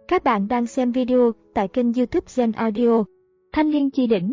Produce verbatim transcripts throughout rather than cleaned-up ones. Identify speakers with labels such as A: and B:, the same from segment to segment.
A: Các bạn đang xem video tại kênh YouTube Gen Audio. Thanh Liên Chi Đỉnh.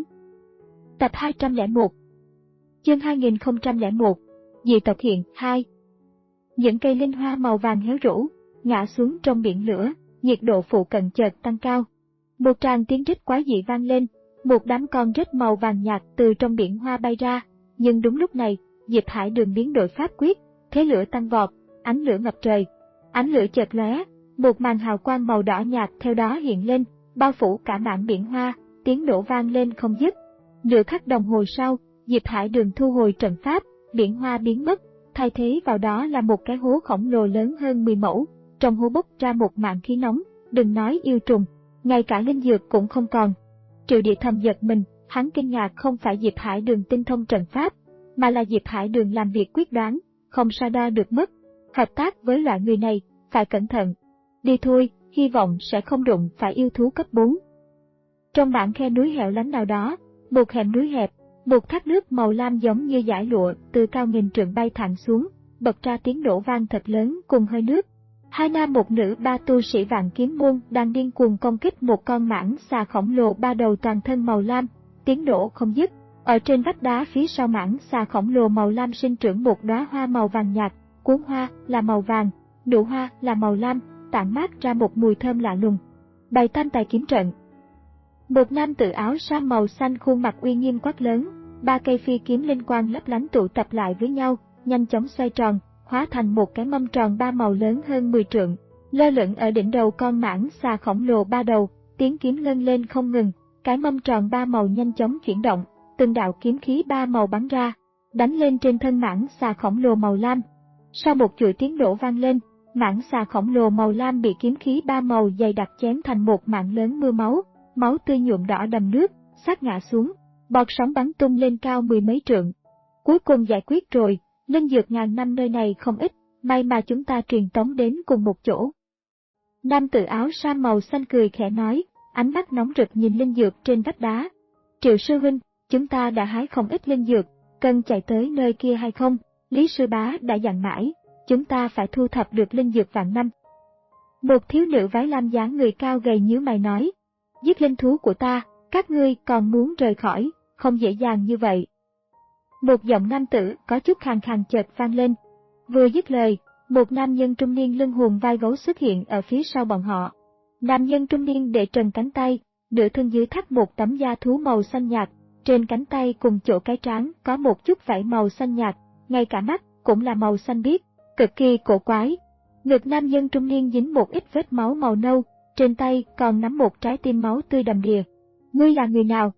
A: Tập hai trăm lẻ một. Chương hai nghìn không trăm lẻ một. Dị tộc hiện hai. Những cây linh hoa màu vàng héo rũ, ngã xuống trong biển lửa, nhiệt độ phụ cận chợt tăng cao. Một tràng tiếng rít quái dị vang lên, một đám con rết màu vàng nhạt từ trong biển hoa bay ra, nhưng đúng lúc này, Diệp Hải Đường biến đổi pháp quyết, thế lửa tăng vọt, ánh lửa ngập trời. Ánh lửa chợt lóe, một màn hào quang màu đỏ nhạt theo đó hiện lên, bao phủ cả mảng biển hoa, tiếng nổ vang lên không dứt. Nửa khắc đồng hồ sau, Diệp Hải Đường thu hồi trận pháp, biển hoa biến mất, thay thế vào đó là một cái hố khổng lồ lớn hơn mười mẫu, trong hố bốc ra một mảng khí nóng, đừng nói yêu trùng, ngay cả linh dược cũng không còn. Triệu Địa thầm giật mình, hắn kinh ngạc không phải Diệp Hải Đường tinh thông trận pháp, mà là Diệp Hải Đường làm việc quyết đoán, không so đo được mất. Hợp tác với loại người này, phải cẩn thận. Đi thôi, hy vọng sẽ không đụng phải yêu thú cấp bốn. Trong bản khe núi hẻo lánh nào đó, một hẻm núi hẹp, một thác nước màu lam giống như dải lụa từ cao nghìn trượng bay thẳng xuống, bật ra tiếng nổ vang thật lớn cùng hơi nước. Hai nam một nữ ba tu sĩ Vạn Kiếm môn đang điên cuồng công kích một con mãng xà khổng lồ ba đầu toàn thân màu lam, tiếng nổ không dứt. Ở trên vách đá phía sau mãng xà khổng lồ màu lam sinh trưởng một đóa hoa màu vàng nhạt, cuốn hoa là màu vàng, nụ hoa là màu lam, tản mát ra một mùi thơm lạ lùng. Bày tam tài kiếm trận. Một nam tử áo sam màu xanh khuôn mặt uy nghiêm quát lớn, ba cây phi kiếm linh quang lấp lánh tụ tập lại với nhau, nhanh chóng xoay tròn, hóa thành một cái mâm tròn ba màu lớn hơn mười trượng, lơ lửng ở đỉnh đầu con mãng xà khổng lồ ba đầu, tiếng kiếm ngân lên không ngừng, cái mâm tròn ba màu nhanh chóng chuyển động, từng đạo kiếm khí ba màu bắn ra, đánh lên trên thân mãng xà khổng lồ màu lam. Sau một chuỗi tiếng nổ vang lên, mãng xà khổng lồ màu lam bị kiếm khí ba màu dày đặc chém thành một mảng lớn mưa máu, máu tươi nhuộm đỏ đầm nước, sát ngã xuống, bọt sóng bắn tung lên cao mười mấy trượng. Cuối cùng giải quyết rồi, linh dược ngàn năm nơi này không ít, may mà chúng ta truyền tống đến cùng một chỗ. Nam tử áo sam màu xanh cười khẽ nói, ánh mắt nóng rực nhìn linh dược trên vách đá. Triệu sư huynh, chúng ta đã hái không ít linh dược, cần chạy tới nơi kia hay không? Lý sư bá đã dặn mãi, chúng ta phải thu thập được linh dược vạn năm. Một thiếu nữ váy lam dáng người cao gầy nhíu mày nói, giết linh thú của ta, các ngươi còn muốn rời khỏi, không dễ dàng như vậy. Một giọng nam tử có chút khàn khàn chợt vang lên. Vừa dứt lời, một nam nhân trung niên lưng hùm vai gấu xuất hiện ở phía sau bọn họ. Nam nhân trung niên để trần cánh tay, nửa thân dưới thắt một tấm da thú màu xanh nhạt, trên cánh tay cùng chỗ cái trán có một chút vảy màu xanh nhạt, ngay cả mắt cũng là màu xanh biếc, cực kỳ cổ quái. Ngực nam nhân trung niên dính một ít vết máu màu nâu, trên tay còn nắm một trái tim máu tươi đầm đìa. Ngươi là người nào?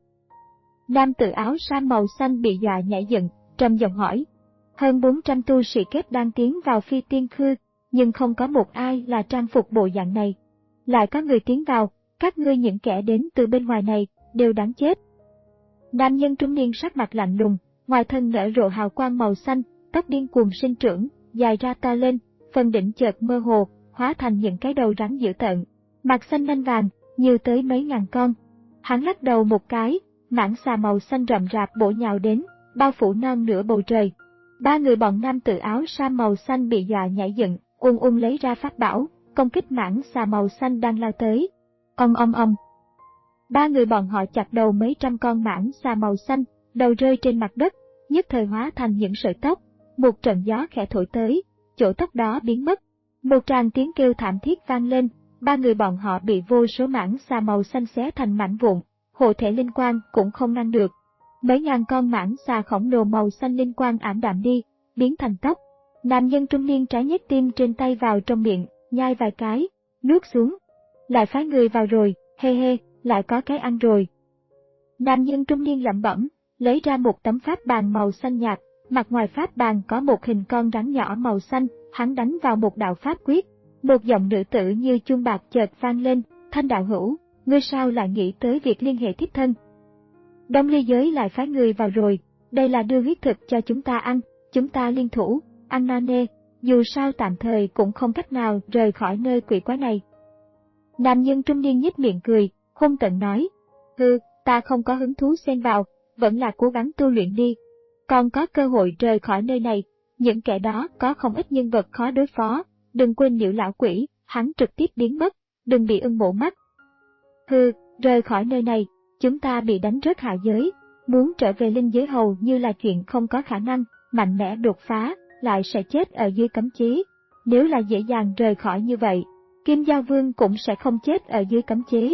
A: Nam tử áo sam màu xanh bị dọa nhảy dựng, trầm giọng hỏi. Hơn bốn trăm tu sĩ kết đang tiến vào phi tiên khư, nhưng không có một ai là trang phục bộ dạng này. Lại có người tiến vào, các ngươi những kẻ đến từ bên ngoài này, đều đáng chết. Nam nhân trung niên sắc mặt lạnh lùng, ngoài thân nở rộ hào quang màu xanh, tóc điên cuồng sinh trưởng, dài ra to lên, phần đỉnh chợt mơ hồ, hóa thành những cái đầu rắn dữ tợn, mặt xanh nanh vàng, nhiều tới mấy ngàn con. Hắn lắc đầu một cái, mãng xà màu xanh rậm rạp bổ nhào đến, bao phủ non nửa bầu trời. Ba người bọn nam tử áo sam màu xanh bị dọa nhảy dựng, ung ung lấy ra pháp bảo, công kích mãng xà màu xanh đang lao tới. Ong ong ong. Ba người bọn họ chặt đầu mấy trăm con mãng xà màu xanh, đầu rơi trên mặt đất, nhất thời hóa thành những sợi tóc. Một trận gió khẽ thổi tới, chỗ tóc đó biến mất. Một tràng tiếng kêu thảm thiết vang lên, ba người bọn họ bị vô số mãng xà màu xanh xé thành mảnh vụn, hộ thể linh quang cũng không ngăn được. Mấy ngàn con mãng xà khổng lồ màu xanh linh quang ảm đạm đi, biến thành tóc. Nam nhân trung niên trái nhét tim trên tay vào trong miệng, nhai vài cái, nuốt xuống. Lại phái người vào rồi, hê hê, lại có cái ăn rồi. Nam nhân trung niên lẩm bẩm, lấy ra một tấm pháp bàn màu xanh nhạt, mặt ngoài pháp bàn có một hình con rắn nhỏ màu xanh, hắn đánh vào một đạo pháp quyết. Một giọng nữ tử như chuông bạc chợt vang lên, Thanh đạo hữu, ngươi sao lại nghĩ tới việc liên hệ thiếp thân? Đông Ly giới lại phái người vào rồi, đây là đưa huyết thực cho chúng ta ăn, chúng ta liên thủ, ăn no nê, dù sao tạm thời cũng không cách nào rời khỏi nơi quỷ quái này. Nam nhân trung niên nhếch miệng cười, hung tợn nói, hừ, ta không có hứng thú xen vào, vẫn là cố gắng tu luyện đi. Còn có cơ hội rời khỏi nơi này, những kẻ đó có không ít nhân vật khó đối phó, đừng quên Nhiễu lão quỷ, hắn trực tiếp biến mất, đừng bị ưng mổ mắt. Hừ, rời khỏi nơi này, chúng ta bị đánh rớt hạ giới, muốn trở về linh giới hầu như là chuyện không có khả năng, mạnh mẽ đột phá, lại sẽ chết ở dưới cấm chế. Nếu là dễ dàng rời khỏi như vậy, Kim Giao Vương cũng sẽ không chết ở dưới cấm chế.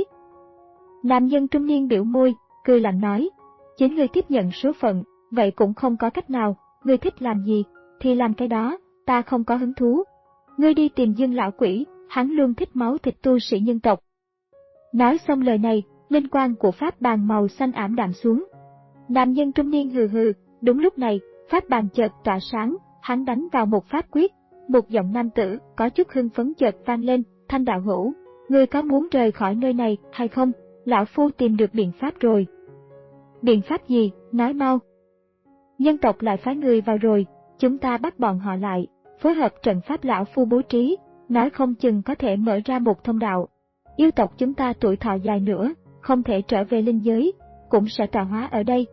A: Nam nhân trung niên biểu môi, cười lạnh nói, chính ngươi tiếp nhận số phận, vậy cũng không có cách nào, ngươi thích làm gì, thì làm cái đó, ta không có hứng thú. Ngươi đi tìm Dương lão quỷ, hắn luôn thích máu thịt tu sĩ nhân tộc. Nói xong lời này, linh quang của pháp bàn màu xanh ảm đạm xuống. Nam nhân trung niên hừ hừ, đúng lúc này, pháp bàn chợt tỏa sáng, hắn đánh vào một pháp quyết, một giọng nam tử có chút hưng phấn chợt vang lên, Thanh đạo hữu, ngươi có muốn rời khỏi nơi này hay không? Lão phu tìm được biện pháp rồi. Biện pháp gì? Nói mau. Nhân tộc lại phái người vào rồi, chúng ta bắt bọn họ lại, phối hợp trận pháp lão phu bố trí, nói không chừng có thể mở ra một thông đạo. Yêu tộc chúng ta tuổi thọ dài nữa, không thể trở về linh giới, cũng sẽ tọa hóa ở đây.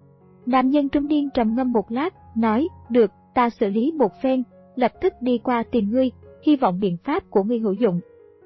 A: Nam nhân trung niên trầm ngâm một lát, nói, được, ta xử lý một phen, lập tức đi qua tìm ngươi, hy vọng biện pháp của ngươi hữu dụng.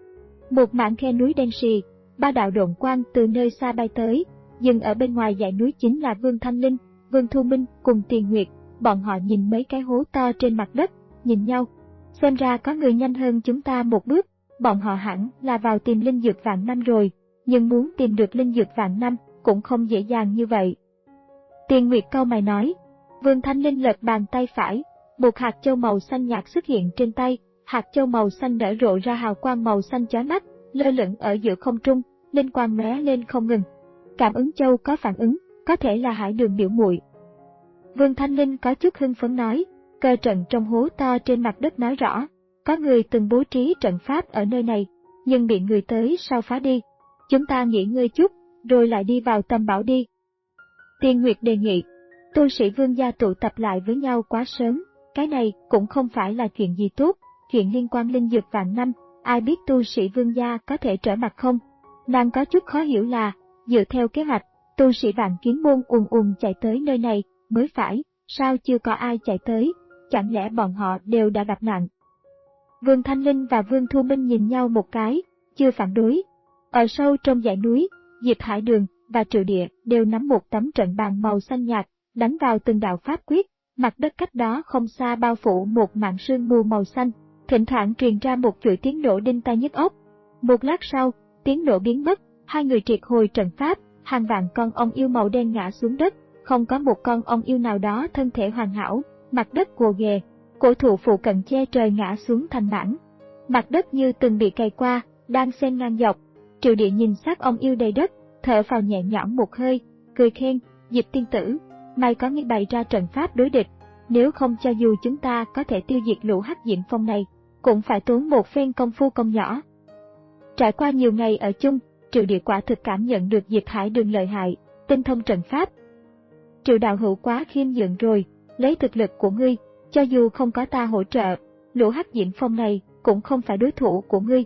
A: Một mảng khe núi đen sì, ba đạo độn quang từ nơi xa bay tới, dừng ở bên ngoài dãy núi chính là Vương Thanh Linh, Vương Thu Minh cùng Tiền Nguyệt, bọn họ nhìn mấy cái hố to trên mặt đất, nhìn nhau. Xem ra có người nhanh hơn chúng ta một bước, bọn họ hẳn là vào tìm linh dược vạn năm rồi, nhưng muốn tìm được linh dược vạn năm cũng không dễ dàng như vậy. Tiền Nguyệt cau mày nói, Vương Thanh Linh lật bàn tay phải, một hạt châu màu xanh nhạt xuất hiện trên tay, hạt châu màu xanh nở rộ ra hào quang màu xanh chói mắt, lơ lửng ở giữa không trung, linh quang lóe lên không ngừng. Cảm ứng châu có phản ứng, có thể là Hải Đường biểu muội. Vương Thanh Linh có chút hưng phấn nói, cơ trận trong hố to trên mặt đất nói rõ, có người từng bố trí trận pháp ở nơi này, nhưng bị người tới sau phá đi. Chúng ta nghỉ ngơi chút, rồi lại đi vào Tâm Bảo đi. Tiền Nguyệt đề nghị, tu sĩ Vương gia tụ tập lại với nhau quá sớm, cái này cũng không phải là chuyện gì tốt, chuyện liên quan linh dược vạn năm, ai biết tu sĩ Vương gia có thể trở mặt không? Nàng có chút khó hiểu là, dựa theo kế hoạch, tu sĩ Vạn Kiếm môn ùn ùn chạy tới nơi này, mới phải, sao chưa có ai chạy tới, chẳng lẽ bọn họ đều đã gặp nạn? Vương Thanh Linh và Vương Thu Minh nhìn nhau một cái, chưa phản đối. Ở sâu trong dãy núi, Diệp Hải Đường và Triệu Địa đều nắm một tấm trận bàn màu xanh nhạt, đánh vào từng đạo pháp quyết, mặt đất cách đó không xa bao phủ một màn sương mù màu xanh, thỉnh thoảng truyền ra một chuỗi tiếng nổ đinh tai nhức óc. Một lát sau, tiếng nổ biến mất, hai người triệt hồi trận pháp, hàng vạn con ong yêu màu đen ngã xuống đất, không có một con ong yêu nào đó thân thể hoàn hảo, mặt đất gồ ghề, cổ thụ phụ cận che trời ngã xuống thành mảng. Mặt đất như từng bị cày qua, đang xen ngang dọc. Triệu Địa nhìn xác ong yêu đầy đất, thở phào nhẹ nhõm một hơi, cười khen, Diệp tiên tử, may có nghĩ bày ra trận pháp đối địch, nếu không cho dù chúng ta có thể tiêu diệt lũ hắc diễm phong này, cũng phải tốn một phen công phu công nhỏ. Trải qua nhiều ngày ở chung, Triệu Địa quả thực cảm nhận được Diệp Hải Đường lợi hại, tinh thông trận pháp. Triệu đạo hữu quá khiêm nhượng rồi, lấy thực lực của ngươi, cho dù không có ta hỗ trợ, lũ hắc diễm phong này cũng không phải đối thủ của ngươi.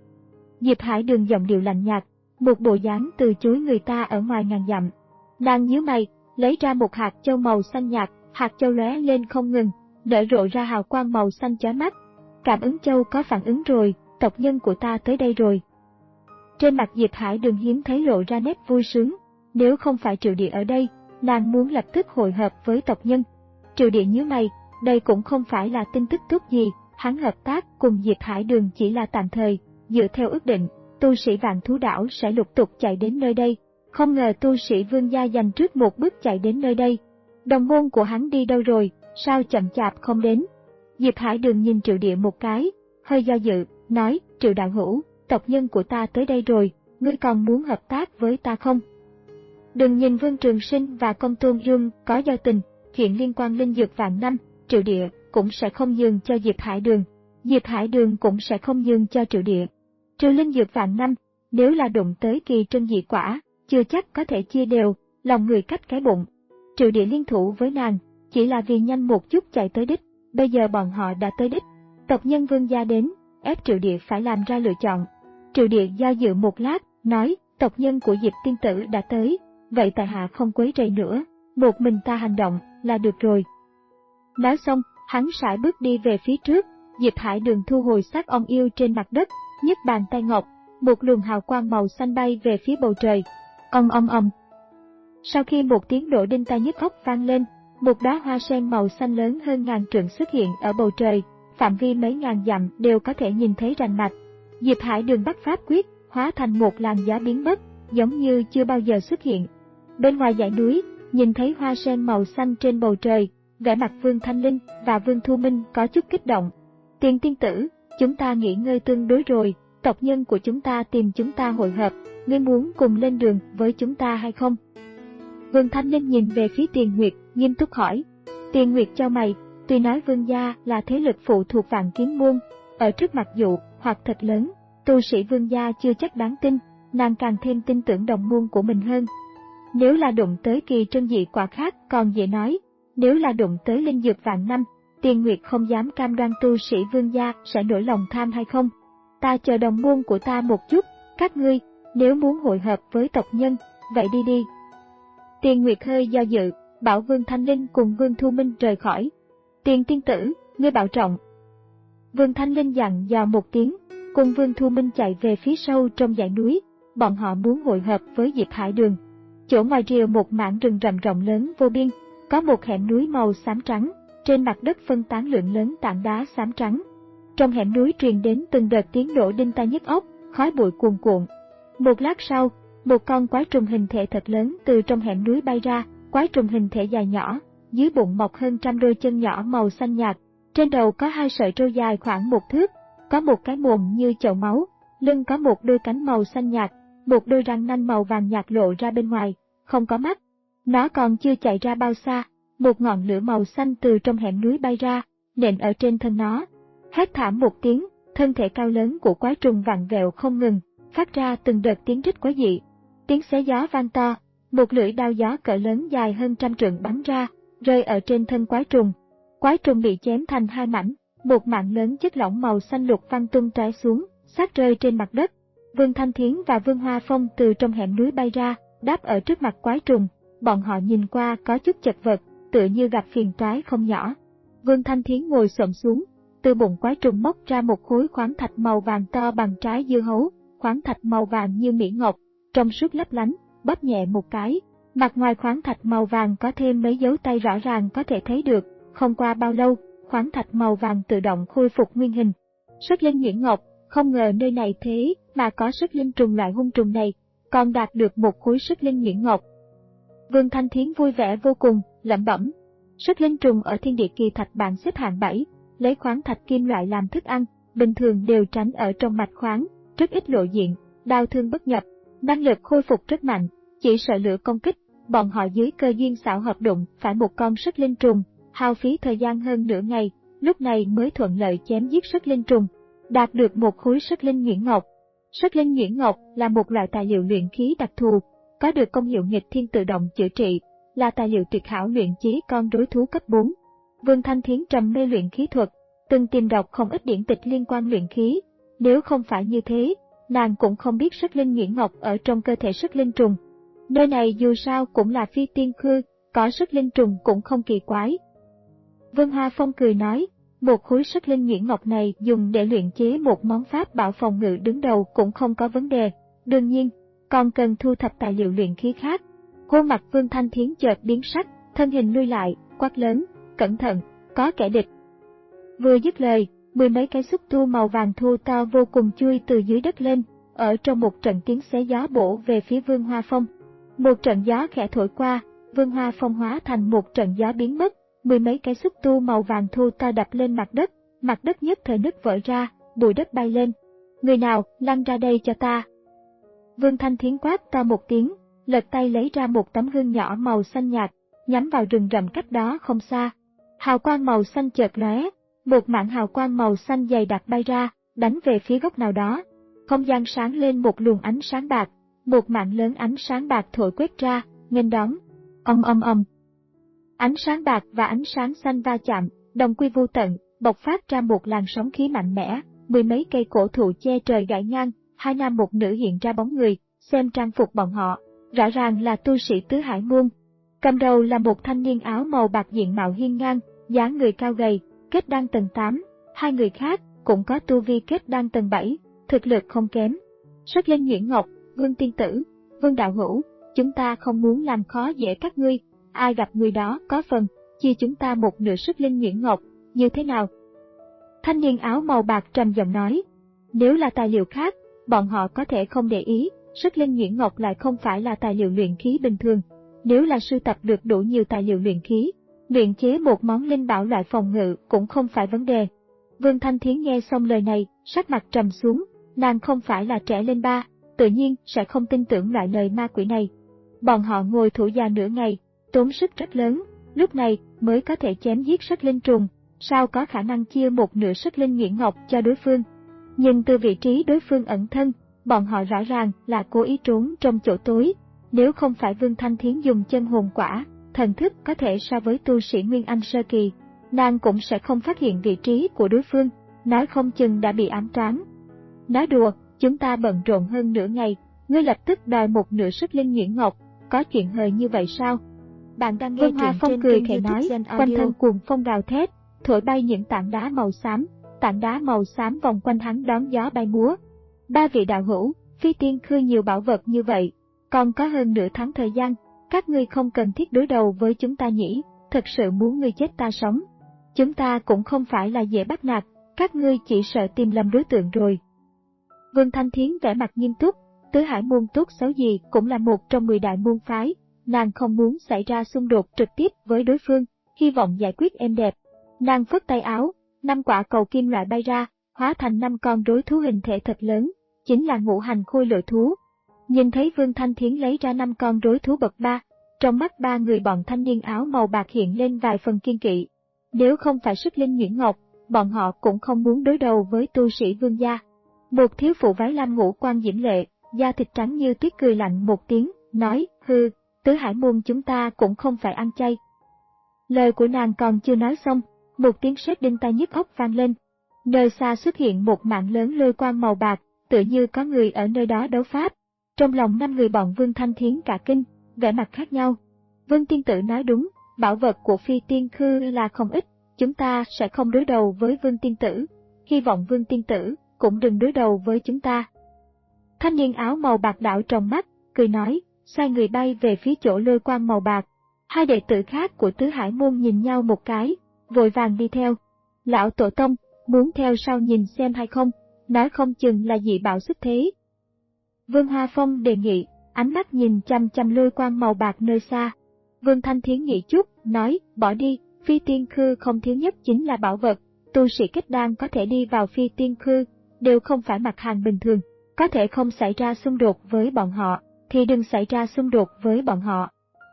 A: Diệp Hải Đường giọng điệu lạnh nhạt, một bộ dáng từ chối người ta ở ngoài ngàn dặm. Nàng nhíu mày, lấy ra một hạt châu màu xanh nhạt, hạt châu lóe lên không ngừng, nở rộ ra hào quang màu xanh chói mắt. Cảm ứng châu có phản ứng rồi, tộc nhân của ta tới đây rồi. Trên mặt Diệp Hải Đường hiếm thấy lộ ra nét vui sướng, nếu không phải Triệu Địa ở đây, nàng muốn lập tức hội hợp với tộc nhân. Triệu Địa nhíu mày, đây cũng không phải là tin tức tốt gì, hắn hợp tác cùng Diệp Hải Đường chỉ là tạm thời, dựa theo ước định, tu sĩ Vạn Thú Đảo sẽ lục tục chạy đến nơi đây, không ngờ tu sĩ Vương gia dành trước một bước chạy đến nơi đây. Đồng môn của hắn đi đâu rồi, sao chậm chạp không đến? Diệp Hải Đường nhìn Triệu Địa một cái, hơi do dự, nói, Triệu đạo hữu, tộc nhân của ta tới đây rồi, ngươi còn muốn hợp tác với ta không? Đừng nhìn Vương Trường Sinh và Công Tôn Dương có giao tình, chuyện liên quan linh dược vạn năm, Triệu Địa cũng sẽ không nhường cho Diệp Hải Đường, Diệp Hải Đường cũng sẽ không nhường cho Triệu Địa. Trừ linh dược vạn năm, nếu là đụng tới kỳ trân dị quả, chưa chắc có thể chia đều, lòng người cách cái bụng. Triệu Địa liên thủ với nàng, chỉ là vì nhanh một chút chạy tới đích, bây giờ bọn họ đã tới đích. Tộc nhân Vương gia đến, ép Triệu Địa phải làm ra lựa chọn. Triệu Địa do dự một lát, nói, tộc nhân của Diệp tiên tử đã tới, vậy tại hạ không quấy rầy nữa, một mình ta hành động là được rồi. Nói xong, hắn sải bước đi về phía trước. Diệp Hải Đường thu hồi xác ong yêu trên mặt đất, nhấc bàn tay ngọc, một luồng hào quang màu xanh bay về phía bầu trời. Ong ong ong. Sau khi một tiếng nổ đinh tai nhức óc vang lên, một đóa hoa sen màu xanh lớn hơn ngàn trượng xuất hiện ở bầu trời, phạm vi mấy ngàn dặm đều có thể nhìn thấy rành mạch. Diệp Hải Đường bắt pháp quyết, hóa thành một làn gió biến mất, giống như chưa bao giờ xuất hiện. Bên ngoài dãy núi, nhìn thấy hoa sen màu xanh trên bầu trời, vẻ mặt Vương Thanh Linh và Vương Thu Minh có chút kích động. Tiền tiên tử, chúng ta nghỉ ngơi tương đối rồi, tộc nhân của chúng ta tìm chúng ta hội hợp, ngươi muốn cùng lên đường với chúng ta hay không? Vương Thanh Linh nhìn về phía Tiền Nguyệt, nghiêm túc hỏi. Tiền Nguyệt chau mày, tuy nói Vương gia là thế lực phụ thuộc Vạn Kiếm môn, ở trước mặt dụ hoặc thật lớn, tu sĩ Vương gia chưa chắc đáng tin, nàng càng thêm tin tưởng đồng môn của mình hơn. Nếu là đụng tới kỳ trân dị quả khác còn dễ nói, nếu là đụng tới linh dược vạn năm, Tiền Nguyệt không dám cam đoan tu sĩ Vương gia sẽ nổi lòng tham hay không. Ta chờ đồng môn của ta một chút, các ngươi, nếu muốn hội hợp với tộc nhân, vậy đi đi. Tiền Nguyệt hơi do dự, bảo Vương Thanh Linh cùng Vương Thu Minh rời khỏi. Tiền tiên tử, ngươi bảo trọng. Vương Thanh Linh dặn dò một tiếng, cùng Vương Thu Minh chạy về phía sâu trong dãy núi, bọn họ muốn hội hợp với Diệp Hải Đường. Chỗ ngoài rìa một mảng rừng rậm rộng lớn vô biên, có một hẻm núi màu xám trắng, trên mặt đất phân tán lượng lớn tảng đá xám trắng. Trong hẻm núi truyền đến từng đợt tiếng nổ đinh tai nhức óc, khói bụi cuồn cuộn. Một lát sau, một con quái trùng hình thể thật lớn từ trong hẻm núi bay ra, quái trùng hình thể dài nhỏ, dưới bụng mọc hơn trăm đôi chân nhỏ màu xanh nhạt, trên đầu có hai sợi trâu dài khoảng một thước, có một cái mồm như chậu máu, lưng có một đôi cánh màu xanh nhạt, một đôi răng nanh màu vàng nhạt lộ ra bên ngoài, không có mắt. Nó còn chưa chạy ra bao xa, một ngọn lửa màu xanh từ trong hẻm núi bay ra, nện ở trên thân nó. Hét thảm một tiếng, thân thể cao lớn của quái trùng vặn vẹo không ngừng, phát ra từng đợt tiếng rít quái dị. Tiếng xé gió vang to, một lưỡi đao gió cỡ lớn dài hơn trăm trượng bắn ra, rơi ở trên thân quái trùng. Quái trùng bị chém thành hai mảnh, một mảng lớn chất lỏng màu xanh lục văng tung tóe xuống, sát rơi trên mặt đất. Vương Thanh Thiến và Vương Hoa Phong từ trong hẻm núi bay ra, đáp ở trước mặt quái trùng. Bọn họ nhìn qua có chút chật vật, tựa như gặp phiền toái không nhỏ. Vương Thanh Thiến ngồi xổm xuống, từ bụng quái trùng móc ra một khối khoáng thạch màu vàng to bằng trái dưa hấu, khoáng thạch màu vàng như mỹ ngọc, trong suốt lấp lánh, bóp nhẹ một cái. Mặt ngoài khoáng thạch màu vàng có thêm mấy dấu tay rõ ràng có thể thấy được, không qua bao lâu, khoáng thạch màu vàng tự động khôi phục nguyên hình. Sức linh nhuyễn ngọc, không ngờ nơi này thế mà có sức linh trùng loại hung trùng này, còn đạt được một khối sức linh nhuyễn ngọc. Vương Thanh Thiến vui vẻ vô cùng, lẩm bẩm. Sức linh trùng ở thiên địa kỳ thạch bảng xếp hạng bảy, lấy khoáng thạch kim loại làm thức ăn, bình thường đều tránh ở trong mạch khoáng, rất ít lộ diện, đao thương bất nhập, năng lực khôi phục rất mạnh, chỉ sợ lửa công kích. Bọn họ dưới cơ duyên xảo hợp đụng phải một con sức linh trùng, hao phí thời gian hơn nửa ngày, lúc này mới thuận lợi chém giết sức linh trùng, đạt được một khối sức linh nhuyễn ngọc. Sức linh nhuyễn ngọc là một loại tài liệu luyện khí đặc thù, có được công hiệu nghịch thiên tự động chữa trị, là tài liệu tuyệt hảo luyện chế con đối thú cấp bốn. Vương Thanh Thiến trầm mê luyện khí thuật, từng tìm đọc không ít điển tịch liên quan luyện khí. Nếu không phải như thế, nàng cũng không biết sức linh nhuyễn ngọc ở trong cơ thể sức linh trùng. Nơi này dù sao cũng là phi tiên khư, có sức linh trùng cũng không kỳ quái. Vương Hoa Phong cười nói, một khối sức linh nhuyễn ngọc này dùng để luyện chế một món pháp bảo phòng ngự đứng đầu cũng không có vấn đề. Đương nhiên, còn cần thu thập tài liệu luyện khí khác. Khuôn mặt Vương Thanh Thiến chợt biến sắc, thân hình lui lại, quát lớn, cẩn thận, có kẻ địch. Vừa dứt lời, mười mấy cái xúc tu màu vàng thô to vô cùng chui từ dưới đất lên, ở trong một trận tiếng xé gió bổ về phía Vương Hoa Phong. Một trận gió khẽ thổi qua, Vương Hoa Phong hóa thành một trận gió biến mất, mười mấy cái xúc tu màu vàng thô to đập lên mặt đất, mặt đất nhất thời nứt vỡ ra, bụi đất bay lên. Người nào, lăn ra đây cho ta. Vương Thanh Thiến quát to một tiếng, lật tay lấy ra một tấm gương nhỏ màu xanh nhạt, nhắm vào rừng rậm cách đó không xa. Hào quang màu xanh chợt lóe, một mảng hào quang màu xanh dày đặc bay ra, đánh về phía góc nào đó. Không gian sáng lên một luồng ánh sáng bạc, một mảng lớn ánh sáng bạc thổi quét ra, nghênh đón. Ầm ầm ầm. Ánh sáng bạc và ánh sáng xanh va chạm, đồng quy vô tận, bộc phát ra một làn sóng khí mạnh mẽ, mười mấy cây cổ thụ che trời gãy ngang, hai nam một nữ hiện ra bóng người, xem trang phục bọn họ, rõ ràng là tu sĩ tứ hải môn. Cầm đầu là một thanh niên áo màu bạc diện mạo hiên ngang, dáng người cao gầy, kết đan tầng tám, hai người khác cũng có tu vi kết đan tầng bảy, thực lực không kém. Sắc Linh Nguyễn Ngọc, Vương Tiên Tử, Vương Đạo Hữu, chúng ta không muốn làm khó dễ các ngươi, ai gặp người đó có phần, chia chúng ta một nửa Sắc Linh Nguyễn Ngọc, như thế nào? Thanh niên áo màu bạc trầm giọng nói, nếu là tài liệu khác, bọn họ có thể không để ý, Sắc Linh Nguyễn Ngọc lại không phải là tài liệu luyện khí bình thường. Nếu là sưu tập được đủ nhiều tài liệu luyện khí, luyện chế một món linh bảo loại phòng ngự cũng không phải vấn đề. Vương Thanh Thiến nghe xong lời này, sắc mặt trầm xuống, nàng không phải là trẻ lên ba, tự nhiên sẽ không tin tưởng loại lời ma quỷ này. Bọn họ ngồi thủ già nửa ngày, tốn sức rất lớn, lúc này mới có thể chém giết Sắc Linh trùng, sao có khả năng chia một nửa Sắc Linh Nguyễn Ngọc cho đối phương. Nhưng từ vị trí đối phương ẩn thân, bọn họ rõ ràng là cố ý trốn trong chỗ tối. Nếu không phải Vương Thanh Thiến dùng chân hồn quả, thần thức có thể so với tu sĩ Nguyên Anh sơ kỳ, nàng cũng sẽ không phát hiện vị trí của đối phương, nói không chừng đã bị ám toán. Nói đùa, chúng ta bận rộn hơn nửa ngày, ngươi lập tức đòi một nửa Sắc Linh Nguyễn Ngọc, có chuyện hời như vậy sao? Bạn đang nghe Vương Hoa Phong cười khẽ nói, quanh thân cuồng phong gào thét, thổi bay những tảng đá màu xám, tảng đá màu xám vòng quanh hắn đón gió bay múa. Ba vị đạo hữu, Phi Tiên Khư nhiều bảo vật như vậy, còn có hơn nửa tháng thời gian, các ngươi không cần thiết đối đầu với chúng ta nhỉ, thật sự muốn ngươi chết ta sống. Chúng ta cũng không phải là dễ bắt nạt, các ngươi chỉ sợ tìm lầm đối tượng rồi. Vương Thanh Thiến vẻ mặt nghiêm túc, Tứ Hải môn tốt xấu gì cũng là một trong mười đại môn phái, nàng không muốn xảy ra xung đột trực tiếp với đối phương, hy vọng giải quyết êm đẹp. Nàng phất tay áo, năm quả cầu kim loại bay ra, hóa thành năm con rối thú hình thể thật lớn, chính là ngũ hành khôi lỗi thú. Nhìn thấy Vương Thanh Thiến lấy ra năm con rối thú bậc ba, trong mắt ba người bọn thanh niên áo màu bạc hiện lên vài phần kiên kỵ. Nếu không phải Sắc Linh Nguyễn Ngọc, bọn họ cũng không muốn đối đầu với tu sĩ Vương gia. Một thiếu phụ váy lam ngũ quan diễm lệ, da thịt trắng như tuyết cười lạnh một tiếng, nói, hư, Tứ Hải môn chúng ta cũng không phải ăn chay. Lời của nàng còn chưa nói xong, một tiếng sét đinh tai nhức óc vang lên. Nơi xa xuất hiện một mảng lớn lôi quang màu bạc, tựa như có người ở nơi đó đấu pháp. Trong lòng năm người bọn Vương Thanh Thiến cả kinh, vẻ mặt khác nhau. Vương Tiên Tử nói đúng, bảo vật của Phi Tiên Khư là không ít, chúng ta sẽ không đối đầu với Vương Tiên Tử, hy vọng Vương Tiên Tử cũng đừng đối đầu với chúng ta. Thanh niên áo màu bạc đảo trong mắt, cười nói, xoay người bay về phía chỗ lôi quang màu bạc. Hai đệ tử khác của Tứ Hải môn nhìn nhau một cái, vội vàng đi theo. Lão tổ tông, muốn theo sau nhìn xem hay không, nói không chừng là dị bảo xuất thế. Vương Hoa Phong đề nghị, ánh mắt nhìn chăm chăm lôi quang màu bạc nơi xa. Vương Thanh Thiến nghĩ chút, nói, bỏ đi, Phi Tiên Khư không thiếu nhất chính là bảo vật, tu sĩ kết đan có thể đi vào Phi Tiên Khư, đều không phải mặt hàng bình thường, có thể không xảy ra xung đột với bọn họ, thì đừng xảy ra xung đột với bọn họ.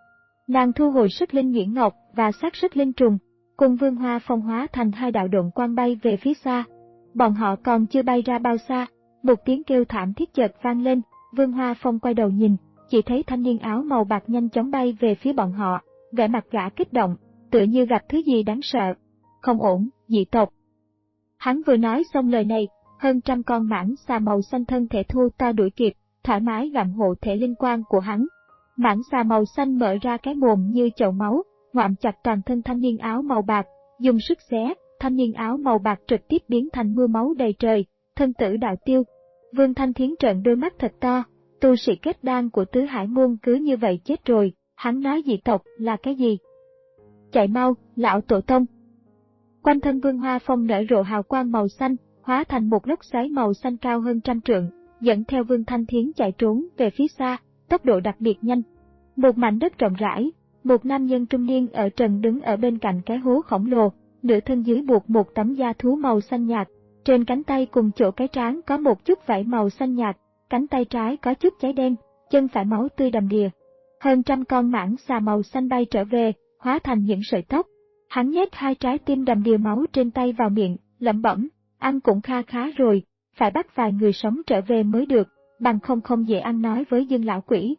A: Nàng thu hồi Sắc Linh Nguyễn Ngọc và xác Sắc Linh trùng, cùng Vương Hoa Phong hóa thành hai đạo độn quang bay về phía xa. Bọn họ còn chưa bay ra bao xa, một tiếng kêu thảm thiết chợt vang lên, Vương Hoa Phong quay đầu nhìn, chỉ thấy thanh niên áo màu bạc nhanh chóng bay về phía bọn họ, vẻ mặt gã kích động, tựa như gặp thứ gì đáng sợ. Không ổn, dị tộc. Hắn vừa nói xong lời này, hơn trăm con mãng xà màu xanh thân thể thô to đuổi kịp, thoải mái gặm hộ thể linh quang của hắn. Mãng xà màu xanh mở ra cái mồm như chậu máu, ngoạm chặt toàn thân thanh niên áo màu bạc, dùng sức xé, thanh niên áo màu bạc trực tiếp biến thành mưa máu đầy trời, thân tử đạo tiêu. Vương Thanh Thiến trợn đôi mắt thật to, tu sĩ kết đan của Tứ Hải môn cứ như vậy chết rồi, hắn nói dị tộc là cái gì? Chạy mau, lão tổ tông. Quanh thân Vương Hoa Phong nở rộ hào quang màu xanh, hóa thành một lốc xoáy màu xanh cao hơn trăm trượng, dẫn theo Vương Thanh Thiến chạy trốn về phía xa, tốc độ đặc biệt nhanh. Một mảnh đất rộng rãi, một nam nhân trung niên ở trần đứng ở bên cạnh cái hố khổng lồ, nửa thân dưới buộc một tấm da thú màu xanh nhạt, trên cánh tay cùng chỗ cái trán có một chút vảy màu xanh nhạt, cánh tay trái có chút cháy đen, chân phải máu tươi đầm đìa. Hơn trăm con mãng xà màu xanh bay trở về, hóa thành những sợi tóc. Hắn nhét hai trái tim đầm đìa máu trên tay vào miệng, lẩm bẩm, ăn cũng kha khá rồi, phải bắt vài người sống trở về mới được, bằng không không dễ ăn, nói với Dương lão quỷ.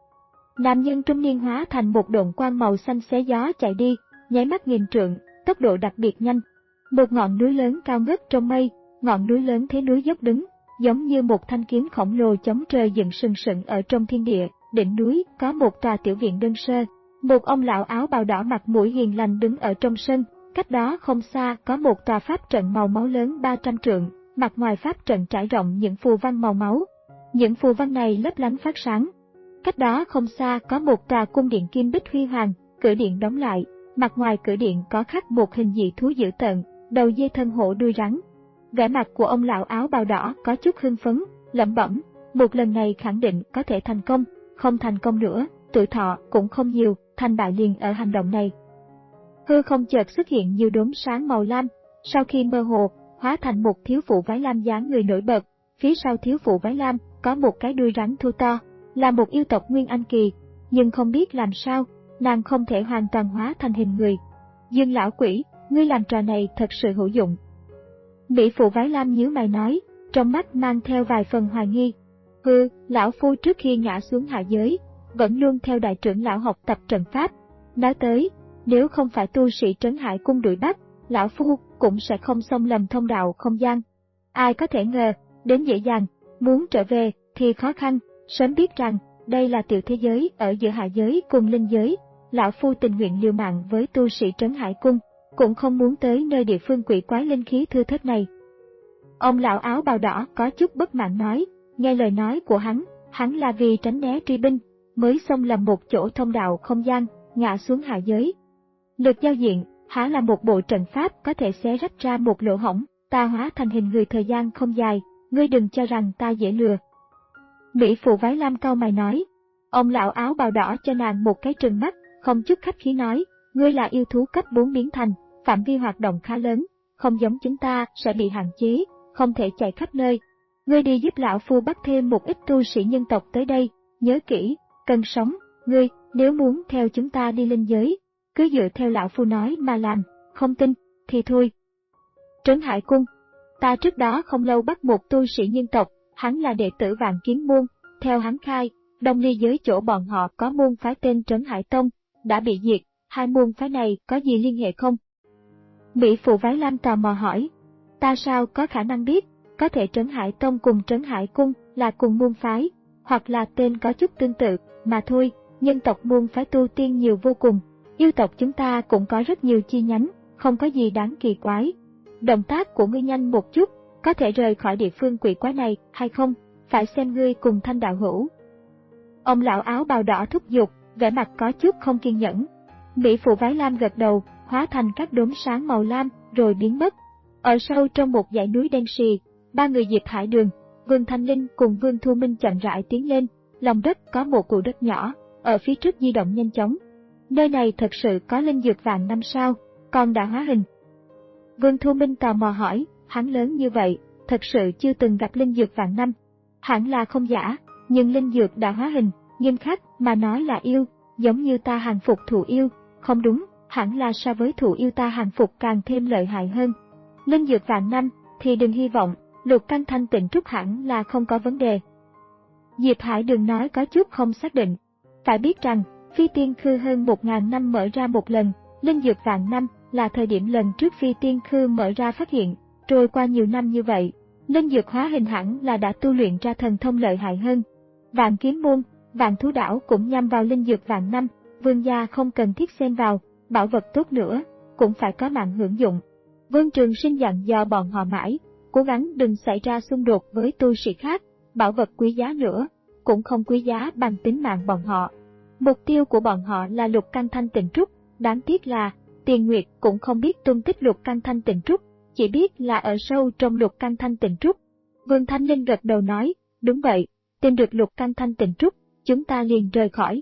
A: Nam nhân trung niên hóa thành một độn quang màu xanh xé gió chạy đi, nháy mắt nghìn trượng, tốc độ đặc biệt nhanh. Một ngọn núi lớn cao ngất trong mây, ngọn núi lớn thế núi dốc đứng, giống như một thanh kiếm khổng lồ chống trời dựng sừng sững ở trong thiên địa. Đỉnh núi có một tòa tiểu viện đơn sơ, một ông lão áo bào đỏ mặt mũi hiền lành đứng ở trong sân, cách đó không xa có một tòa pháp trận màu máu lớn ba trăm trượng, mặt ngoài pháp trận trải rộng những phù văn màu máu. Những phù văn này lấp lánh phát sáng. Cách đó không xa có một tòa cung điện kim bích huy hoàng, cửa điện đóng lại, mặt ngoài cửa điện có khắc một hình dị thú dữ tợn, đầu dê thân hổ đuôi rắn. Vẻ mặt của ông lão áo bào đỏ có chút hưng phấn, lẩm bẩm, một lần này khẳng định có thể thành công, không thành công nữa, tuổi thọ cũng không nhiều, thành bại liền ở hành động này. Hư không chợt xuất hiện nhiều đốm sáng màu lam, sau khi mơ hồ, hóa thành một thiếu phụ váy lam dáng người nổi bật, phía sau thiếu phụ váy lam có một cái đuôi rắn thu to, là một yêu tộc Nguyên Anh kỳ, nhưng không biết làm sao, nàng không thể hoàn toàn hóa thành hình người. Dương lão quỷ, ngươi làm trò này thật sự hữu dụng. Mỹ phụ váy lam nhíu mày nói, trong mắt mang theo vài phần hoài nghi. Hừ, lão phu trước khi ngã xuống hạ giới, vẫn luôn theo đại trưởng lão học tập trận pháp. Nói tới, nếu không phải tu sĩ Trấn Hải Cung đuổi bắt, lão phu cũng sẽ không xông lầm thông đạo không gian. Ai có thể ngờ, đến dễ dàng, muốn trở về thì khó khăn, sớm biết rằng đây là tiểu thế giới ở giữa hạ giới cùng linh giới, lão phu tình nguyện liều mạng với tu sĩ Trấn Hải Cung, cũng không muốn tới nơi địa phương quỷ quái linh khí thưa thớt này. Ông lão áo bào đỏ có chút bất mãn nói, nghe lời nói của hắn, hắn là vì tránh né truy binh, mới xông lầm một chỗ thông đạo không gian, ngã xuống hạ giới. Lực giao diện, há là một bộ trận pháp có thể xé rách ra một lỗ hổng, ta hóa thành hình người thời gian không dài, ngươi đừng cho rằng ta dễ lừa. Mỹ phụ váy lam cau mày nói, ông lão áo bào đỏ cho nàng một cái trừng mắt, không chút khách khí nói, ngươi là yêu thú cấp bốn biến thành, phạm vi hoạt động khá lớn, không giống chúng ta sẽ bị hạn chế, không thể chạy khắp nơi. Ngươi đi giúp lão phu bắt thêm một ít tu sĩ nhân tộc tới đây, nhớ kỹ, cần sống, ngươi, nếu muốn theo chúng ta đi linh giới, cứ dựa theo lão phu nói mà làm, không tin, thì thôi. Trấn Hải Cung, ta trước đó không lâu bắt một tu sĩ nhân tộc, hắn là đệ tử Vạn Kiếm Môn, theo hắn khai, Đông Ly giới chỗ bọn họ có môn phái tên Trấn Hải Tông, đã bị diệt, hai môn phái này có gì liên hệ không? Mỹ phụ váy lam tò mò hỏi, ta sao có khả năng biết, có thể Trấn Hải Tông cùng Trấn Hải Cung là cùng môn phái, hoặc là tên có chút tương tự, mà thôi, nhân tộc môn phái tu tiên nhiều vô cùng, yêu tộc chúng ta cũng có rất nhiều chi nhánh, không có gì đáng kỳ quái. Động tác của ngươi nhanh một chút, có thể rời khỏi địa phương quỷ quái này hay không, phải xem ngươi cùng Thanh đạo hữu. Ông lão áo bào đỏ thúc giục, vẻ mặt có chút không kiên nhẫn. Mỹ phụ váy lam gật đầu, hóa thành các đốm sáng màu lam, rồi biến mất. Ở sâu trong một dãy núi đen sì, ba người Diệp Hải Đường, Vương Thanh Linh cùng Vương Thu Minh chậm rãi tiến lên, lòng đất có một cụ đất nhỏ, ở phía trước di động nhanh chóng. Nơi này thật sự có linh dược vạn năm sao, còn đã hóa hình. Vương Thu Minh tò mò hỏi, hắn lớn như vậy, thật sự chưa từng gặp linh dược vạn năm. Hẳn là không giả, nhưng linh dược đã hóa hình, nghiêm khắc mà nói là yêu, giống như ta hàng phục thụ yêu, không đúng, hẳn là so với thụ yêu ta hàng phục càng thêm lợi hại hơn. Linh dược vạn năm thì đừng hy vọng, lục căn thanh tịnh trúc hẳn là không có vấn đề. Diệp Hải Đường nói có chút không xác định. Phải biết rằng, phi tiên khư hơn một ngàn năm mở ra một lần, linh dược vạn năm là thời điểm lần trước phi tiên khư mở ra phát hiện, trôi qua nhiều năm như vậy, linh dược hóa hình hẳn là đã tu luyện ra thần thông lợi hại hơn. Vạn Kiếm Môn, Vạn Thú Đảo cũng nhằm vào linh dược vạn năm, vương gia không cần thiết xen vào, bảo vật tốt nữa, cũng phải có mạng hưởng dụng. Vương Trường Sinh dặn dò bọn họ mãi, cố gắng đừng xảy ra xung đột với tu sĩ khác, bảo vật quý giá nữa, cũng không quý giá bằng tính mạng bọn họ. Mục tiêu của bọn họ là lục căn thanh tịnh trúc, đáng tiếc là, Tiền Nguyệt cũng không biết tung tích lục căn thanh tịnh trúc, chỉ biết là ở sâu trong lục căn thanh tịnh trúc. Vương Thanh Linh gật đầu nói, đúng vậy, tìm được lục căn thanh tịnh trúc, chúng ta liền rời khỏi.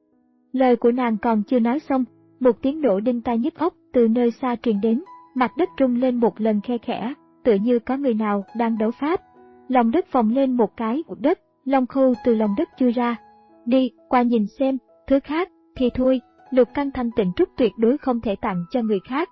A: Lời của nàng còn chưa nói xong, một tiếng nổ đinh tai nhức óc từ nơi xa truyền đến, mặt đất rung lên một lần khe khẽ, tựa như có người nào đang đấu pháp. Lòng đất phồng lên một cái của đất, long khâu từ lòng đất chui ra. Đi, qua nhìn xem, thứ khác, thì thôi, lục căn thanh tịnh trúc tuyệt đối không thể tặng cho người khác.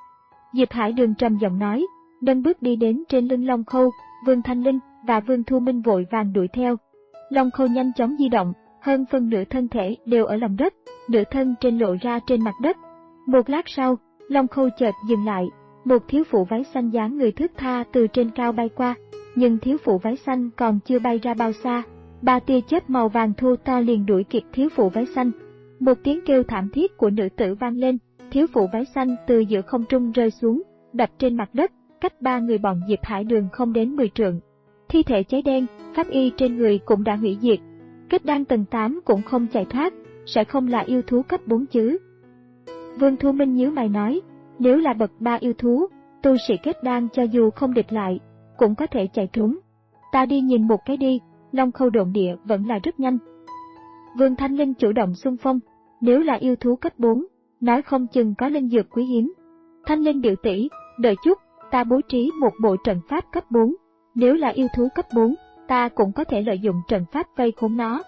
A: Diệp Hải Đường trầm giọng nói, nâng bước đi đến trên lưng long khâu, Vương Thanh Linh và Vương Thu Minh vội vàng đuổi theo. Long khâu nhanh chóng di động, hơn phân nửa thân thể đều ở lòng đất, nửa thân trên lộ ra trên mặt đất. Một lát sau, long khâu chợt dừng lại, một thiếu phụ váy xanh dáng người thướt tha từ trên cao bay qua, nhưng thiếu phụ váy xanh còn chưa bay ra bao xa, ba tia chớp màu vàng thô to liền đuổi kịp thiếu phụ váy xanh. Một tiếng kêu thảm thiết của nữ tử vang lên, thiếu phụ váy xanh từ giữa không trung rơi xuống, đập trên mặt đất, cách ba người bọn Diệp Hải Đường không đến mười trượng. Thi thể cháy đen, pháp y trên người cũng đã hủy diệt. Kết đan tầng tám cũng không chạy thoát, sẽ không là yêu thú cấp bốn chứ. Vương Thu Minh nhíu mày nói, nếu là bậc ba yêu thú, tu sĩ kết đan cho dù không địch lại, cũng có thể chạy trốn. Ta đi nhìn một cái đi, Long Khâu độn địa vẫn là rất nhanh. Vương Thanh Linh chủ động xung phong, nếu là yêu thú cấp bốn, nói không chừng có linh dược quý hiếm. Thanh Linh biểu tỷ, đợi chút, ta bố trí một bộ trận pháp cấp bốn, nếu là yêu thú cấp bốn, ta cũng có thể lợi dụng trận pháp vây khốn nó.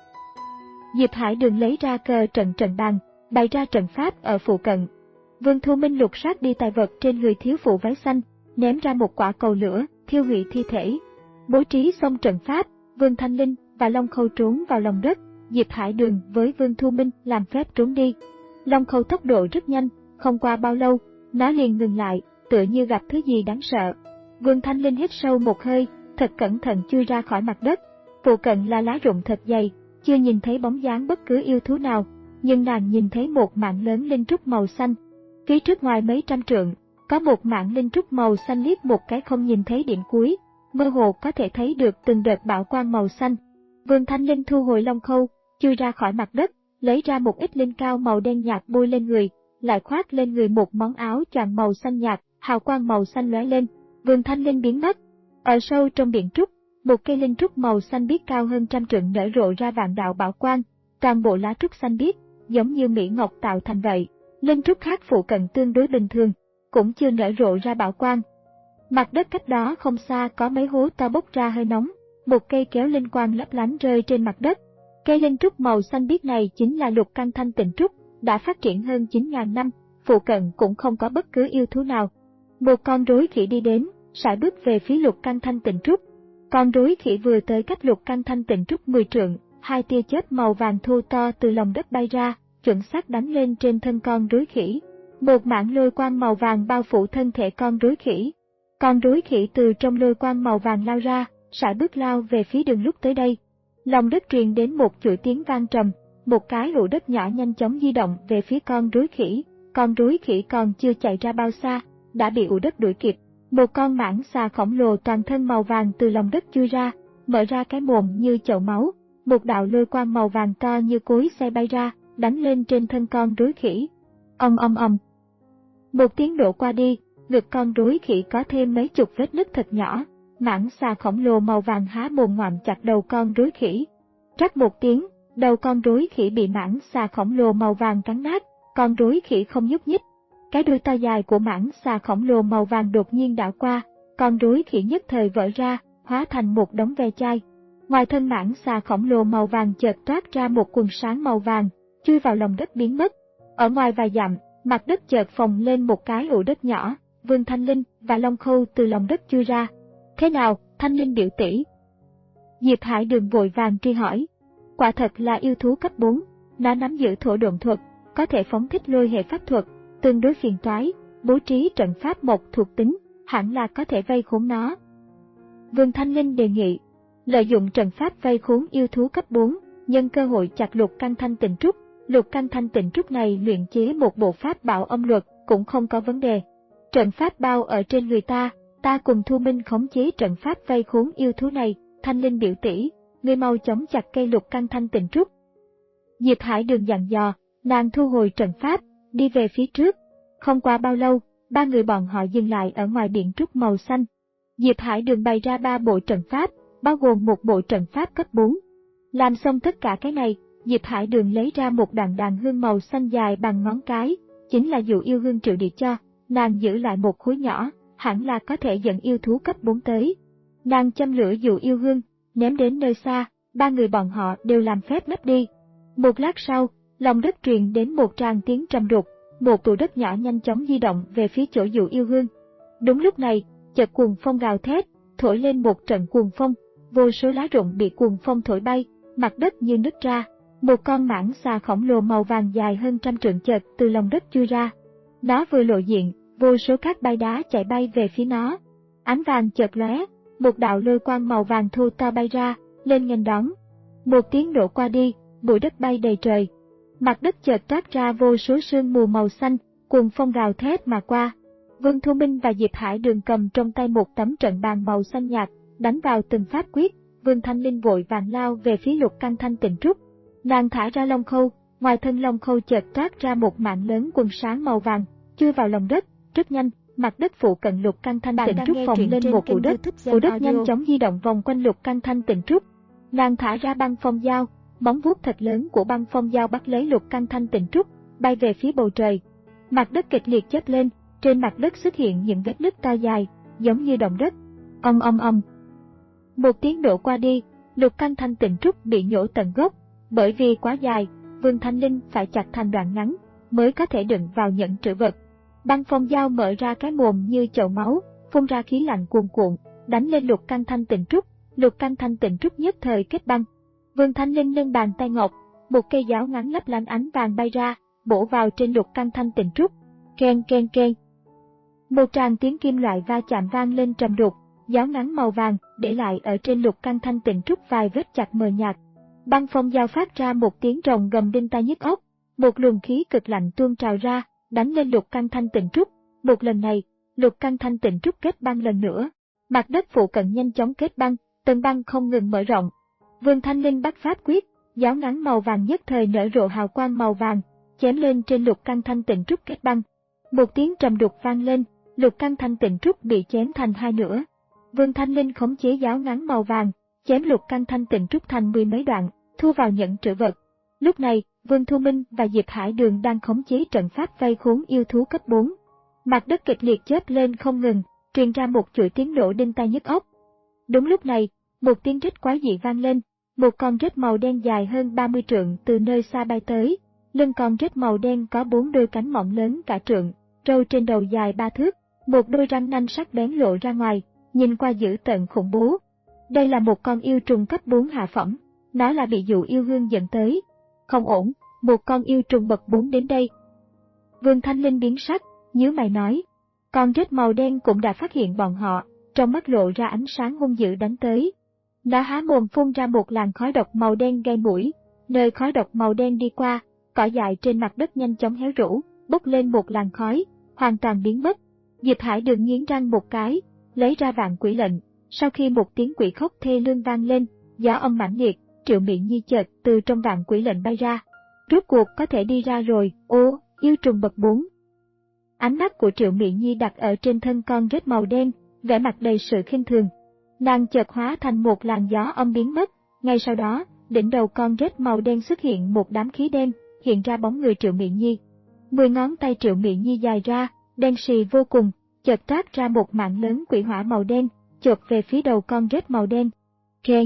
A: Diệp Hải Đường lấy ra cờ trận trận bàn, bày ra trận pháp ở phụ cận. Vương Thu Minh lục soát đi tài vật trên người thiếu phụ váy xanh, ném ra một quả cầu lửa, thiêu hủy thi thể. Bố trí xong trận pháp, Vương Thanh Linh và Long Khâu trốn vào lòng đất, Diệp Hải Đường với Vương Thu Minh làm phép trốn đi. Long Khâu tốc độ rất nhanh, không qua bao lâu, nó liền ngừng lại, tựa như gặp thứ gì đáng sợ. Vương Thanh Linh hít sâu một hơi, thật cẩn thận chui ra khỏi mặt đất. Phụ cận là lá rụng thật dày, chưa nhìn thấy bóng dáng bất cứ yêu thú nào, nhưng nàng nhìn thấy một mảng lớn linh trúc màu xanh. Phía trước ngoài mấy trăm trượng, có một mảng linh trúc màu xanh liếc một cái không nhìn thấy điểm cuối, mơ hồ có thể thấy được từng đợt bão quang màu xanh. Vương Thanh Linh thu hồi Long Khâu, chui ra khỏi mặt đất, lấy ra một ít linh cao màu đen nhạt bôi lên người, lại khoác lên người một món áo choàng màu xanh nhạt, hào quang màu xanh lóe lên. Vương Thanh Linh biến mất. Ở sâu trong biển trúc, một cây linh trúc màu xanh biếc cao hơn trăm trượng nở rộ ra vạn đạo bảo quang, toàn bộ lá trúc xanh biếc, giống như mỹ ngọc tạo thành vậy. Linh trúc khác phụ cận tương đối bình thường, cũng chưa nở rộ ra bảo quang. Mặt đất cách đó không xa có mấy hố to bốc ra hơi nóng, một cây kéo linh quang lấp lánh rơi trên mặt đất. Cây linh trúc màu xanh biếc này chính là lục căn thanh tịnh trúc, đã phát triển hơn chín nghìn năm, phụ cận cũng không có bất cứ yêu thú nào. Một con rối khỉ đi đến, sải bước về phía lục căn thanh tịnh trúc. Con rối khỉ vừa tới cách lục căn thanh tịnh trúc mười trượng, hai tia chớp màu vàng thô to từ lòng đất bay ra, chuẩn xác đánh lên trên thân con rối khỉ. Một mảng lôi quang màu vàng bao phủ thân thể con rối khỉ. Con rối khỉ từ trong lôi quang màu vàng lao ra, sải bước lao về phía đường lúc tới đây. Lòng đất truyền đến một chuỗi tiếng vang trầm, một cái ụ đất nhỏ nhanh chóng di động về phía con rối khỉ. Con rối khỉ còn chưa chạy ra bao xa, đã bị ụ đất đuổi kịp. Một con mãng xà khổng lồ toàn thân màu vàng từ lòng đất chui ra, mở ra cái mồm như chậu máu. Một đạo lôi quang màu vàng to như cối xay bay ra, đánh lên trên thân con rối khỉ. Ong ong ong. Một tiếng nổ qua đi, ngực con rối khỉ có thêm mấy chục vết nứt thật nhỏ. Mãng xà khổng lồ màu vàng há mồm ngoạm chặt đầu con rối khỉ. Rắc một tiếng, đầu con rối khỉ bị mãng xà khổng lồ màu vàng cắn nát, con rối khỉ không nhúc nhích. Cái đuôi to dài của mãng xà khổng lồ màu vàng đột nhiên đảo qua, con rối khỉ nhất thời vỡ ra, hóa thành một đống ve chai. Ngoài thân mãng xà khổng lồ màu vàng chợt toát ra một quần sáng màu vàng, chui vào lòng đất biến mất. Ở ngoài vài dặm, mặt đất chợt phồng lên một cái ụ đất nhỏ, Vương Thanh Linh và Long Khâu từ lòng đất chui ra. Thế nào, Thanh Linh biểu tỷ? Diệp Hải Đường vội vàng truy hỏi. Quả thật là yêu thú cấp bốn, nó nắm giữ thổ độn thuật, có thể phóng thích lôi hệ pháp thuật, tương đối phiền toái, bố trí trận pháp một thuộc tính, hẳn là có thể vây khốn nó. Vương Thanh Linh đề nghị, lợi dụng trận pháp vây khốn yêu thú cấp bốn, nhân cơ hội chặt lục căn thanh tịnh trúc. Lục căn thanh tịnh trúc này luyện chế một bộ pháp bảo âm luật cũng không có vấn đề. Trận pháp bao ở trên người ta, ta cùng Thu Minh khống chế trận pháp vây khốn yêu thú này. Thanh Linh biểu tỷ, ngươi mau chóng chặt cây lục căn thanh tịnh trúc. Diệp Hải Đường dặn dò, nàng thu hồi trận pháp, đi về phía trước. Không qua bao lâu, ba người bọn họ dừng lại ở ngoài biển trúc màu xanh. Diệp Hải Đường bày ra ba bộ trận pháp, bao gồm một bộ trận pháp cấp bốn. Làm xong tất cả cái này, Diệp Hải Đường lấy ra một đoạn đàn hương màu xanh dài bằng ngón cái, chính là dụ yêu hương triệu địa cho, nàng giữ lại một khối nhỏ, hẳn là có thể dẫn yêu thú cấp bốn tới. Nàng châm lửa dụ yêu hương, ném đến nơi xa, ba người bọn họ đều làm phép lấp đi. Một lát sau, lòng đất truyền đến một tràng tiếng trầm đục, một tụ đất nhỏ nhanh chóng di động về phía chỗ dụ yêu hương. Đúng lúc này, chợt cuồng phong gào thét, thổi lên một trận cuồng phong, vô số lá rụng bị cuồng phong thổi bay, mặt đất như nứt ra. Một con mãng xà khổng lồ màu vàng dài hơn trăm trượng chợt từ lòng đất chui ra. Nó vừa lộ diện, vô số các bay đá chạy bay về phía nó. Ánh vàng chợt lóe, một đạo lôi quang màu vàng thô to bay ra, lên nghênh đón. Một tiếng nổ qua đi, bụi đất bay đầy trời. Mặt đất chợt toát ra vô số sương mù màu xanh, cuồng phong gào thét mà qua. Vương Thu Minh và Diệp Hải Đường cầm trong tay một tấm trận bàn màu xanh nhạt, đánh vào từng pháp quyết, Vương Thanh Linh vội vàng lao về phía Lục Căng Thanh Tịnh Trúc. Nàng thả ra long khâu, ngoài thân long khâu chợt toát ra một mảng lớn quần sáng màu vàng, chui vào lòng đất, rất nhanh, mặt đất phụ cận Lục Căng Thanh Tịnh Trúc phồng lên một phủ đất, phủ đất nhanh chóng di động vòng quanh Lục Căng Thanh Tịnh Trúc. Nàng thả ra băng phong dao, móng vuốt thật lớn của băng phong dao bắt lấy Lục Căng Thanh Tịnh Trúc, bay về phía bầu trời. Mặt đất kịch liệt chớp lên, trên mặt đất xuất hiện những vết nứt to dài, giống như động đất. Ong ong ong. Một tiếng nổ qua đi, Lục Căng Thanh Tịnh Trúc bị nhổ tận gốc, bởi vì quá dài, Vương Thanh Linh phải chặt thành đoạn ngắn mới có thể đựng vào nhẫn trữ vật. Băng phong dao mở ra cái mồm như chậu máu, phun ra khí lạnh cuồn cuộn, đánh lên Lục Căng Thanh Tịnh Trúc. Lục Căng Thanh Tịnh Trúc nhất thời kết băng. Vương Thanh Linh nâng bàn tay ngọc, một cây giáo ngắn lấp lánh ánh vàng bay ra, bổ vào trên Lục Căng Thanh Tịnh Trúc. Keng keng keng. Một tràng tiếng kim loại va chạm vang lên trầm đục, giáo ngắn màu vàng để lại ở trên Lục Căng Thanh Tịnh Trúc vài vết chặt mờ nhạt. Băng phong dao phát ra một tiếng rồng gầm đinh tai nhức óc, một luồng khí cực lạnh tuôn trào ra, đánh lên Lục Căng Thanh Tịnh Trúc. Một lần này, Lục Căng Thanh Tịnh Trúc kết băng lần nữa. Mặt đất phụ cận nhanh chóng kết băng, tầng băng không ngừng mở rộng. Vương Thanh Linh bắt pháp quyết, giáo ngắn màu vàng nhất thời nở rộ hào quang màu vàng, chém lên trên Lục Căng Thanh Tịnh Trúc kết băng. Một tiếng trầm đục vang lên, Lục Căng Thanh Tịnh Trúc bị chém thành hai nửa. Vương Thanh Linh khống chế giáo ngắn màu vàng, chém Lục Căng Thanh Tịnh Trúc thành mười mấy đoạn, thu vào nhẫn trữ vật. Lúc này, Vương Thu Minh và Diệp Hải Đường đang khống chế trận pháp vây khốn yêu thú cấp bốn. Mặt đất kịch liệt chớp lên không ngừng, truyền ra một chuỗi tiếng nổ đinh tai nhức óc. Đúng lúc này, một tiếng rít quái dị vang lên, một con rết màu đen dài hơn ba mươi trượng từ nơi xa bay tới. Lưng con rết màu đen có bốn đôi cánh mỏng lớn cả trượng, râu trên đầu dài ba thước, một đôi răng nanh sắc bén lộ ra ngoài, nhìn qua dữ tợn khủng bố. Đây là một con yêu trùng cấp bốn hạ phẩm, nó là bị dụ yêu hương dẫn tới. Không ổn, một con yêu trùng bậc bốn đến đây. Vương Thanh Linh biến sắc, nhíu mày nói. Con rết màu đen cũng đã phát hiện bọn họ, trong mắt lộ ra ánh sáng hung dữ đánh tới. Nó há mồm phun ra một làn khói độc màu đen gây mũi, nơi khói độc màu đen đi qua, cỏ dại trên mặt đất nhanh chóng héo rũ, bốc lên một làn khói, hoàn toàn biến mất. Diệp Hải Đường nghiến răng một cái, lấy ra vạn quỷ lệnh. Sau khi một tiếng quỷ khóc thê lương vang lên, gió âm mãnh liệt, Triệu Mị Nhi chợt từ trong vạn quỷ lệnh bay ra. Rốt cuộc có thể đi ra rồi, ô, yêu trùng bậc bốn. Ánh mắt của Triệu Mị Nhi đặt ở trên thân con rết màu đen, vẻ mặt đầy sự khinh thường. Nàng chợt hóa thành một làn gió âm biến mất, ngay sau đó, đỉnh đầu con rết màu đen xuất hiện một đám khí đen, hiện ra bóng người Triệu Mị Nhi. Mười ngón tay Triệu Mị Nhi dài ra, đen xì vô cùng, chợt toát ra một mạng lớn quỷ hỏa màu đen, chộp về phía đầu con rết màu đen. Kê!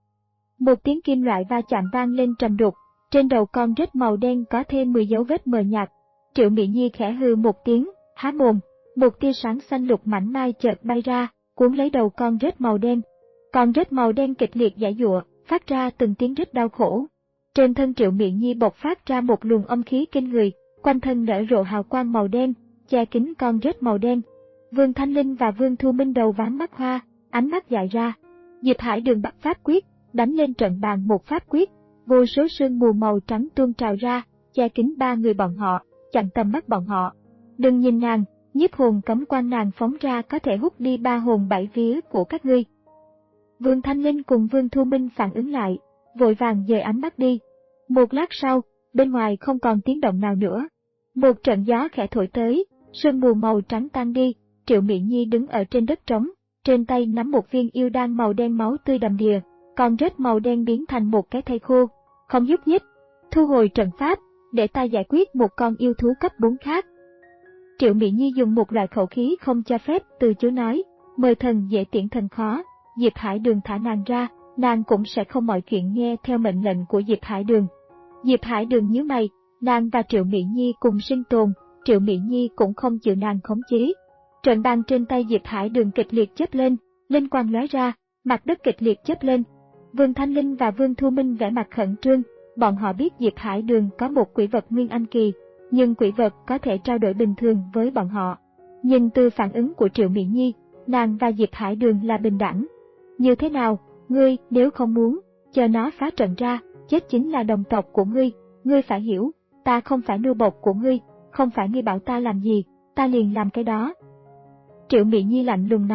A: Một tiếng kim loại va chạm vang lên trầm đục, trên đầu con rết màu đen có thêm mười dấu vết mờ nhạt. Triệu Mị Nhi khẽ hừ một tiếng, há mồm, một tia sáng xanh lục mảnh mai chợt bay ra, cuốn lấy đầu con rết màu đen. Con rết màu đen kịch liệt giãy giụa, phát ra từng tiếng rít đau khổ. Trên thân Triệu Mị Nhi bộc phát ra một luồng âm khí kinh người, quanh thân nở rộ hào quang màu đen, che kín con rết màu đen. Vương Thanh Linh và Vương Thu Minh đầu váng mắt hoa, ánh mắt dại ra. Diệp Hải Đường bắt pháp quyết, đánh lên trận bàn một pháp quyết, vô số sương mù màu trắng tuôn trào ra, che kín ba người bọn họ, chặn tầm mắt bọn họ. Đừng nhìn nàng, nhiếp hồn cấm quan nàng phóng ra có thể hút đi ba hồn bảy vía của các ngươi. Vương Thanh Linh cùng Vương Thu Minh phản ứng lại, vội vàng dời ánh mắt đi. Một lát sau, bên ngoài không còn tiếng động nào nữa. Một trận gió khẽ thổi tới, sương mù màu trắng tan đi, Triệu Mị Nhi đứng ở trên đất trống, trên tay nắm một viên yêu đan màu đen máu tươi đầm đìa, con rết màu đen biến thành một cái thây khô, không nhúc nhích. Thu hồi trận pháp, để ta giải quyết một con yêu thú cấp bốn khác. Triệu Mị Nhi dùng một loại khẩu khí không cho phép từ chối nói, mời thần dễ tiễn thần khó. Diệp Hải Đường thả nàng ra, nàng cũng sẽ không mọi chuyện nghe theo mệnh lệnh của Diệp Hải Đường. Diệp Hải Đường nhíu mày, nàng và Triệu Mị Nhi cùng sinh tồn, Triệu Mị Nhi cũng không chịu nàng khống chế. Trận bàn trên tay Diệp Hải Đường kịch liệt chớp lên, linh quang lóe ra, mặt đất kịch liệt chớp lên. Vương Thanh Linh và Vương Thu Minh vẻ mặt khẩn trương, bọn họ biết Diệp Hải Đường có một quỷ vật Nguyên Anh kỳ, nhưng quỷ vật có thể trao đổi bình thường với bọn họ. Nhìn từ phản ứng của Triệu Mị Nhi, nàng và Diệp Hải Đường là bình đẳng. Như thế nào, ngươi nếu không muốn, chờ nó phá trận ra, chết chính là đồng tộc của ngươi, ngươi phải hiểu, ta không phải nô bộc của ngươi, không phải ngươi bảo ta làm gì, ta liền làm cái đó. Triệu Mị Nhi lạnh lùng nói,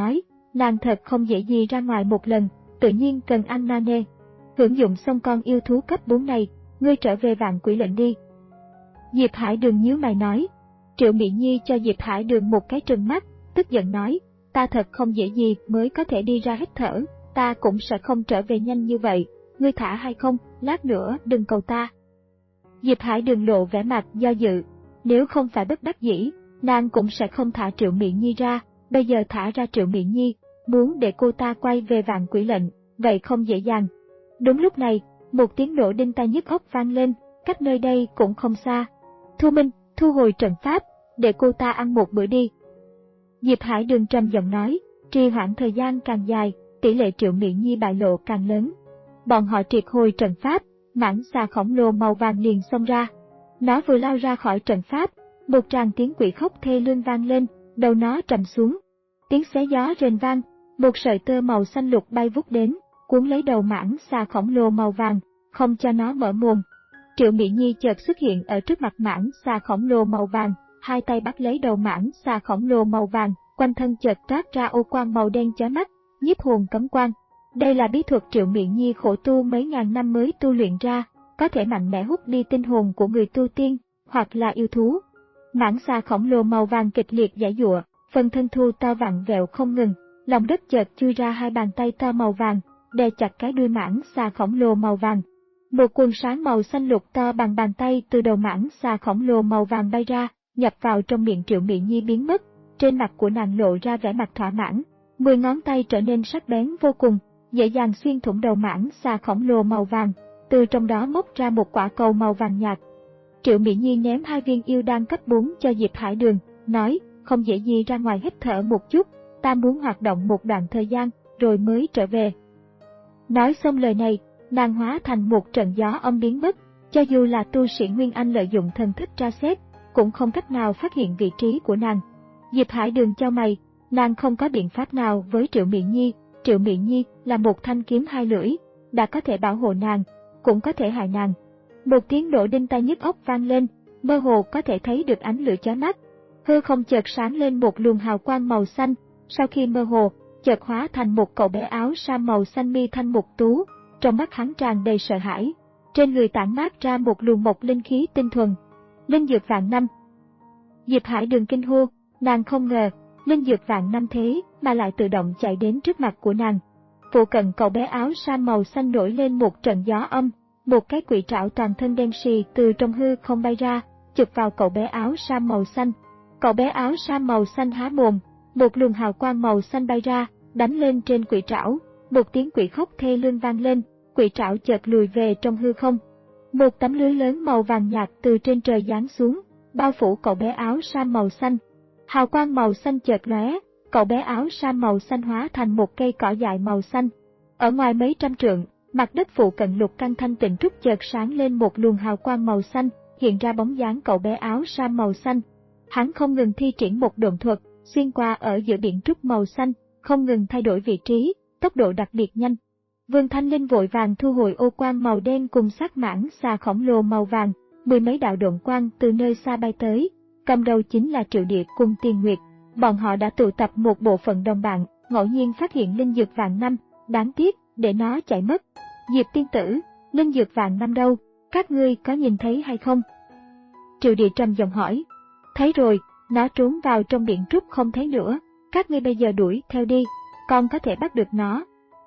A: nàng thật không dễ gì ra ngoài một lần, tự nhiên cần ăn na nê. Hưởng dụng xong con yêu thú cấp bốn này, ngươi trở về Vạn Quỷ Lệnh đi. Diệp Hải Đường nhíu mày nói. Triệu Mị Nhi cho Diệp Hải Đường một cái trừng mắt, tức giận nói, ta thật không dễ gì mới có thể đi ra hít thở, ta cũng sẽ không trở về nhanh như vậy, ngươi thả hay không, lát nữa đừng cầu ta. Diệp Hải Đường lộ vẻ mặt do dự, nếu không phải bất đắc dĩ, nàng cũng sẽ không thả Triệu Mị Nhi ra, bây giờ thả ra Triệu Mị Nhi, muốn để cô ta quay về Vạn Quỷ Lệnh, vậy không dễ dàng. Đúng lúc này, một tiếng nổ đinh tai nhức óc vang lên, cách nơi đây cũng không xa. Thu Minh, thu hồi trận pháp, để cô ta ăn một bữa đi. Diệp Hải Đường trầm giọng nói, trì hoãn thời gian càng dài, tỷ lệ Triệu Mị Nhi bại lộ càng lớn. Bọn họ triệt hồi trận pháp, mãng xà khổng lồ màu vàng liền xông ra. Nó vừa lao ra khỏi trận pháp, một tràng tiếng quỷ khóc thê lương vang lên, đầu nó trầm xuống. Tiếng xé gió rền vang, một sợi tơ màu xanh lục bay vút đến, cuốn lấy đầu mãng xà khổng lồ màu vàng, không cho nó mở mồm. Triệu Mị Nhi chợt xuất hiện ở trước mặt mãng xà khổng lồ màu vàng, hai tay bắt lấy đầu mãng xà khổng lồ màu vàng, quanh thân chợt toát ra ô quang màu đen chói mắt, nhiếp hồn cấm quang. Đây là bí thuật Triệu Mị Nhi khổ tu mấy ngàn năm mới tu luyện ra, có thể mạnh mẽ hút đi tinh hồn của người tu tiên, hoặc là yêu thú. Mãng xà khổng lồ màu vàng kịch liệt giãy giụa, phần thân thu to vặn vẹo không ngừng, lòng đất chợt chui ra hai bàn tay to màu vàng, đè chặt cái đuôi mãng xà khổng lồ màu vàng. Một quần sáng màu xanh lục to bằng bàn tay từ đầu mãng xà khổng lồ màu vàng bay ra, nhập vào trong miệng Triệu Mị Nhi biến mất. Trên mặt của nàng lộ ra vẻ mặt thỏa mãn, mười ngón tay trở nên sắc bén vô cùng, dễ dàng xuyên thủng đầu mãng xà khổng lồ màu vàng, từ trong đó móc ra một quả cầu màu vàng nhạt. Triệu Mị Nhi ném hai viên yêu đan cấp bốn cho Diệp Hải Đường, nói, không dễ gì ra ngoài hít thở một chút, ta muốn hoạt động một đoạn thời gian, rồi mới trở về. Nói xong lời này, nàng hóa thành một trận gió âm biến mất, cho dù là tu sĩ Nguyên Anh lợi dụng thần thức tra xét, cũng không cách nào phát hiện vị trí của nàng. Diệp Hải Đường chau mày, nàng không có biện pháp nào với Triệu Mị Nhi, Triệu Mị Nhi là một thanh kiếm hai lưỡi, đã có thể bảo hộ nàng, cũng có thể hại nàng. Một tiếng nổ đinh tai nhức óc vang lên, mơ hồ có thể thấy được ánh lửa chói mắt. Hư không chợt sáng lên một luồng hào quang màu xanh, sau khi mơ hồ, chợt hóa thành một cậu bé áo sa màu xanh mi thanh mục tú, trong mắt hắn tràn đầy sợ hãi, trên người tản mát ra một luồng mộc linh khí tinh thuần. Linh dược vạn năm. Diệp Hải Đường kinh hô, nàng không ngờ, linh dược vạn năm thế mà lại tự động chạy đến trước mặt của nàng. Phụ cận cậu bé áo sa màu xanh nổi lên một trận gió âm, một cái quỷ trảo toàn thân đen sì từ trong hư không bay ra, chụp vào cậu bé áo sa màu xanh. Cậu bé áo sa màu xanh há mồm, một luồng hào quang màu xanh bay ra, đánh lên trên quỷ trảo, một tiếng quỷ khóc thê lương vang lên, quỷ trảo chợt lùi về trong hư không. Một tấm lưới lớn màu vàng nhạt từ trên trời giáng xuống, bao phủ cậu bé áo sa màu xanh. Hào quang màu xanh chợt lóe, cậu bé áo sa màu xanh hóa thành một cây cỏ dại màu xanh. Ở ngoài mấy trăm trượng, mặt đất phụ cận Lục Căn Thanh Tịnh Trúc chợt sáng lên một luồng hào quang màu xanh, hiện ra bóng dáng cậu bé áo sa màu xanh. Hắn không ngừng thi triển một độn thuật, xuyên qua ở giữa biển trúc màu xanh, không ngừng thay đổi vị trí, tốc độ đặc biệt nhanh. Vương Thanh Linh vội vàng thu hồi ô quang màu đen cùng sát mãng xà khổng lồ màu vàng, mười mấy đạo độn quang từ nơi xa bay tới, cầm đầu chính là Triệu Điệp cùng Tiền Nguyệt. Bọn họ đã tụ tập một bộ phận đồng bạn, ngẫu nhiên phát hiện linh dược vạn năm, đáng tiếc, để nó chạy mất. Diệp tiên tử, linh dược vạn năm đâu, các ngươi có nhìn thấy hay không? Triệu Điệp trầm giọng hỏi. Thấy rồi, nó trốn vào trong biển trúc không thấy nữa, các ngươi bây giờ đuổi theo đi, con có thể bắt được nó.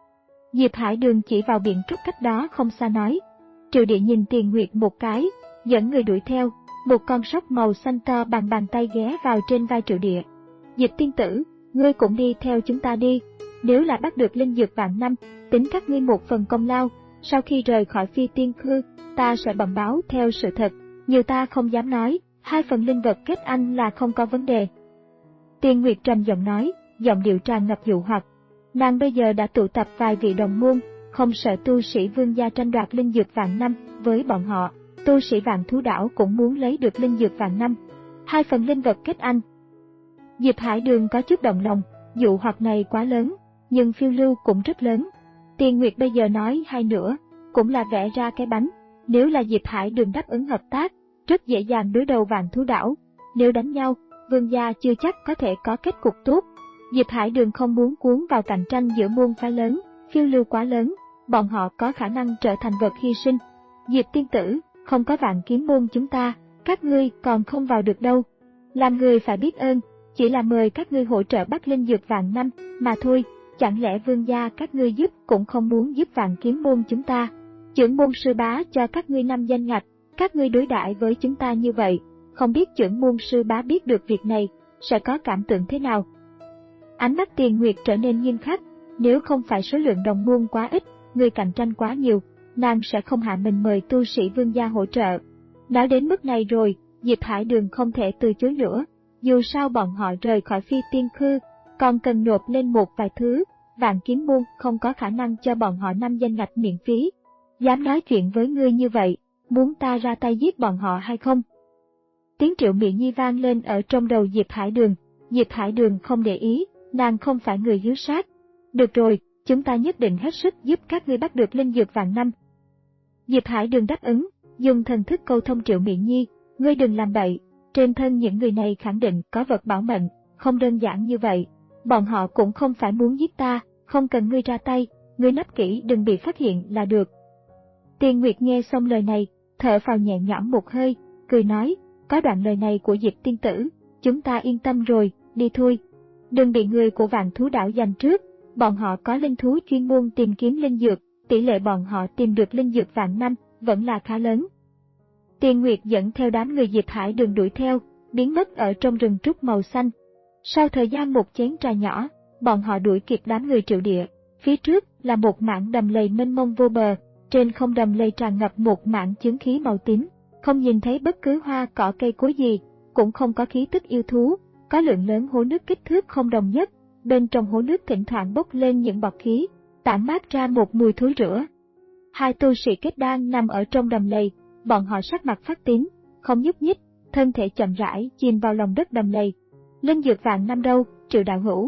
A: Diệp Hải Đường chỉ vào biển trúc cách đó không xa nói. Triệu Địa nhìn Tiền Nguyệt một cái, dẫn người đuổi theo, một con sóc màu xanh to bằng bàn tay ghé vào trên vai Triệu Địa. Diệp tiên tử, ngươi cũng đi theo chúng ta đi, nếu là bắt được linh dược vạn năm, tính các ngươi một phần công lao, sau khi rời khỏi Phi Tiên Khư, ta sẽ bẩm báo theo sự thật, nhiều ta không dám nói, hai phần linh vật kết anh là không có vấn đề. Tiền Nguyệt trầm giọng nói, giọng điệu tràn ngập dụ hoặc. Nàng bây giờ đã tụ tập vài vị đồng môn, không sợ tu sĩ Vương gia tranh đoạt linh dược vạn năm, với bọn họ, tu sĩ Vạn Thú Đảo cũng muốn lấy được linh dược vạn năm. Hai phần linh vật kết anh. Diệp Hải Đường có chút động lòng, dụ hoặc này quá lớn, nhưng phiêu lưu cũng rất lớn. Tiền Nguyệt bây giờ nói hai nữa, cũng là vẽ ra cái bánh, nếu là Diệp Hải Đường đáp ứng hợp tác, rất dễ dàng đối đầu Vạn Thú Đảo, nếu đánh nhau, Vương gia chưa chắc có thể có kết cục tốt. Diệp Hải Đường không muốn cuốn vào cạnh tranh giữa môn phái lớn, phiêu lưu quá lớn, bọn họ có khả năng trở thành vật hy sinh. Diệp tiên tử, không có Vạn Kiếm môn chúng ta, các ngươi còn không vào được đâu. Làm người phải biết ơn, chỉ là mời các ngươi hỗ trợ bắt linh dược vạn năm, mà thôi, chẳng lẽ vương gia các ngươi giúp cũng không muốn giúp Vạn Kiếm môn chúng ta. Chưởng môn sư bá cho các ngươi năm danh ngạch, các ngươi đối đãi với chúng ta như vậy, không biết chưởng môn sư bá biết được việc này, sẽ có cảm tưởng thế nào. Ánh mắt Tiền Nguyệt trở nên nghiêm khắc, nếu không phải số lượng đồng môn quá ít, người cạnh tranh quá nhiều, nàng sẽ không hạ mình mời tu sĩ vương gia hỗ trợ. Nói đến mức này rồi, Diệp Hải Đường không thể từ chối nữa, dù sao bọn họ rời khỏi Phi Tiên Khư, còn cần nộp lên một vài thứ, Vạn Kiếm môn không có khả năng cho bọn họ năm danh ngạch miễn phí. Dám nói chuyện với ngươi như vậy, muốn ta ra tay giết bọn họ hay không? Tiếng Triệu Mị Nhi vang lên ở trong đầu Diệp Hải Đường. Diệp Hải Đường không để ý, nàng không phải người hiếu sát. Được rồi, chúng ta nhất định hết sức giúp các ngươi bắt được linh dược vạn năm. Diệp Hải Đường đáp ứng, dùng thần thức câu thông Triệu Mị Nhi, ngươi đừng làm bậy, trên thân những người này khẳng định có vật bảo mệnh, không đơn giản như vậy. Bọn họ cũng không phải muốn giết ta, không cần ngươi ra tay, ngươi nấp kỹ đừng bị phát hiện là được. Tiền Nguyệt nghe xong lời này, thở phào nhẹ nhõm một hơi, cười nói, có đoạn lời này của Diệp tiên tử, chúng ta yên tâm rồi, đi thôi. Đừng bị người của Vạn Thú Đảo giành trước, bọn họ có linh thú chuyên môn tìm kiếm linh dược, tỷ lệ bọn họ tìm được linh dược vạn năm vẫn là khá lớn. Tiền Nguyệt dẫn theo đám người Diệp Hải Đường đuổi theo, biến mất ở trong rừng trúc màu xanh. Sau thời gian một chén trà nhỏ, bọn họ đuổi kịp đám người Triệu Địa, phía trước là một mảng đầm lầy mênh mông vô bờ, trên không đầm lầy tràn ngập một mảng chướng khí màu tím, không nhìn thấy bất cứ hoa cỏ cây cối gì, cũng không có khí tức yêu thú, có lượng lớn hố nước kích thước không đồng nhất, bên trong hố nước thỉnh thoảng bốc lên những bọt khí, tản mát ra một mùi thối rữa. Hai tu sĩ kết đan nằm ở trong đầm lầy, bọn họ sắc mặt phát tín, không nhúc nhích, thân thể chậm rãi chìm vào lòng đất đầm lầy. Linh dược vạn năm đâu, Triệu đạo hữu?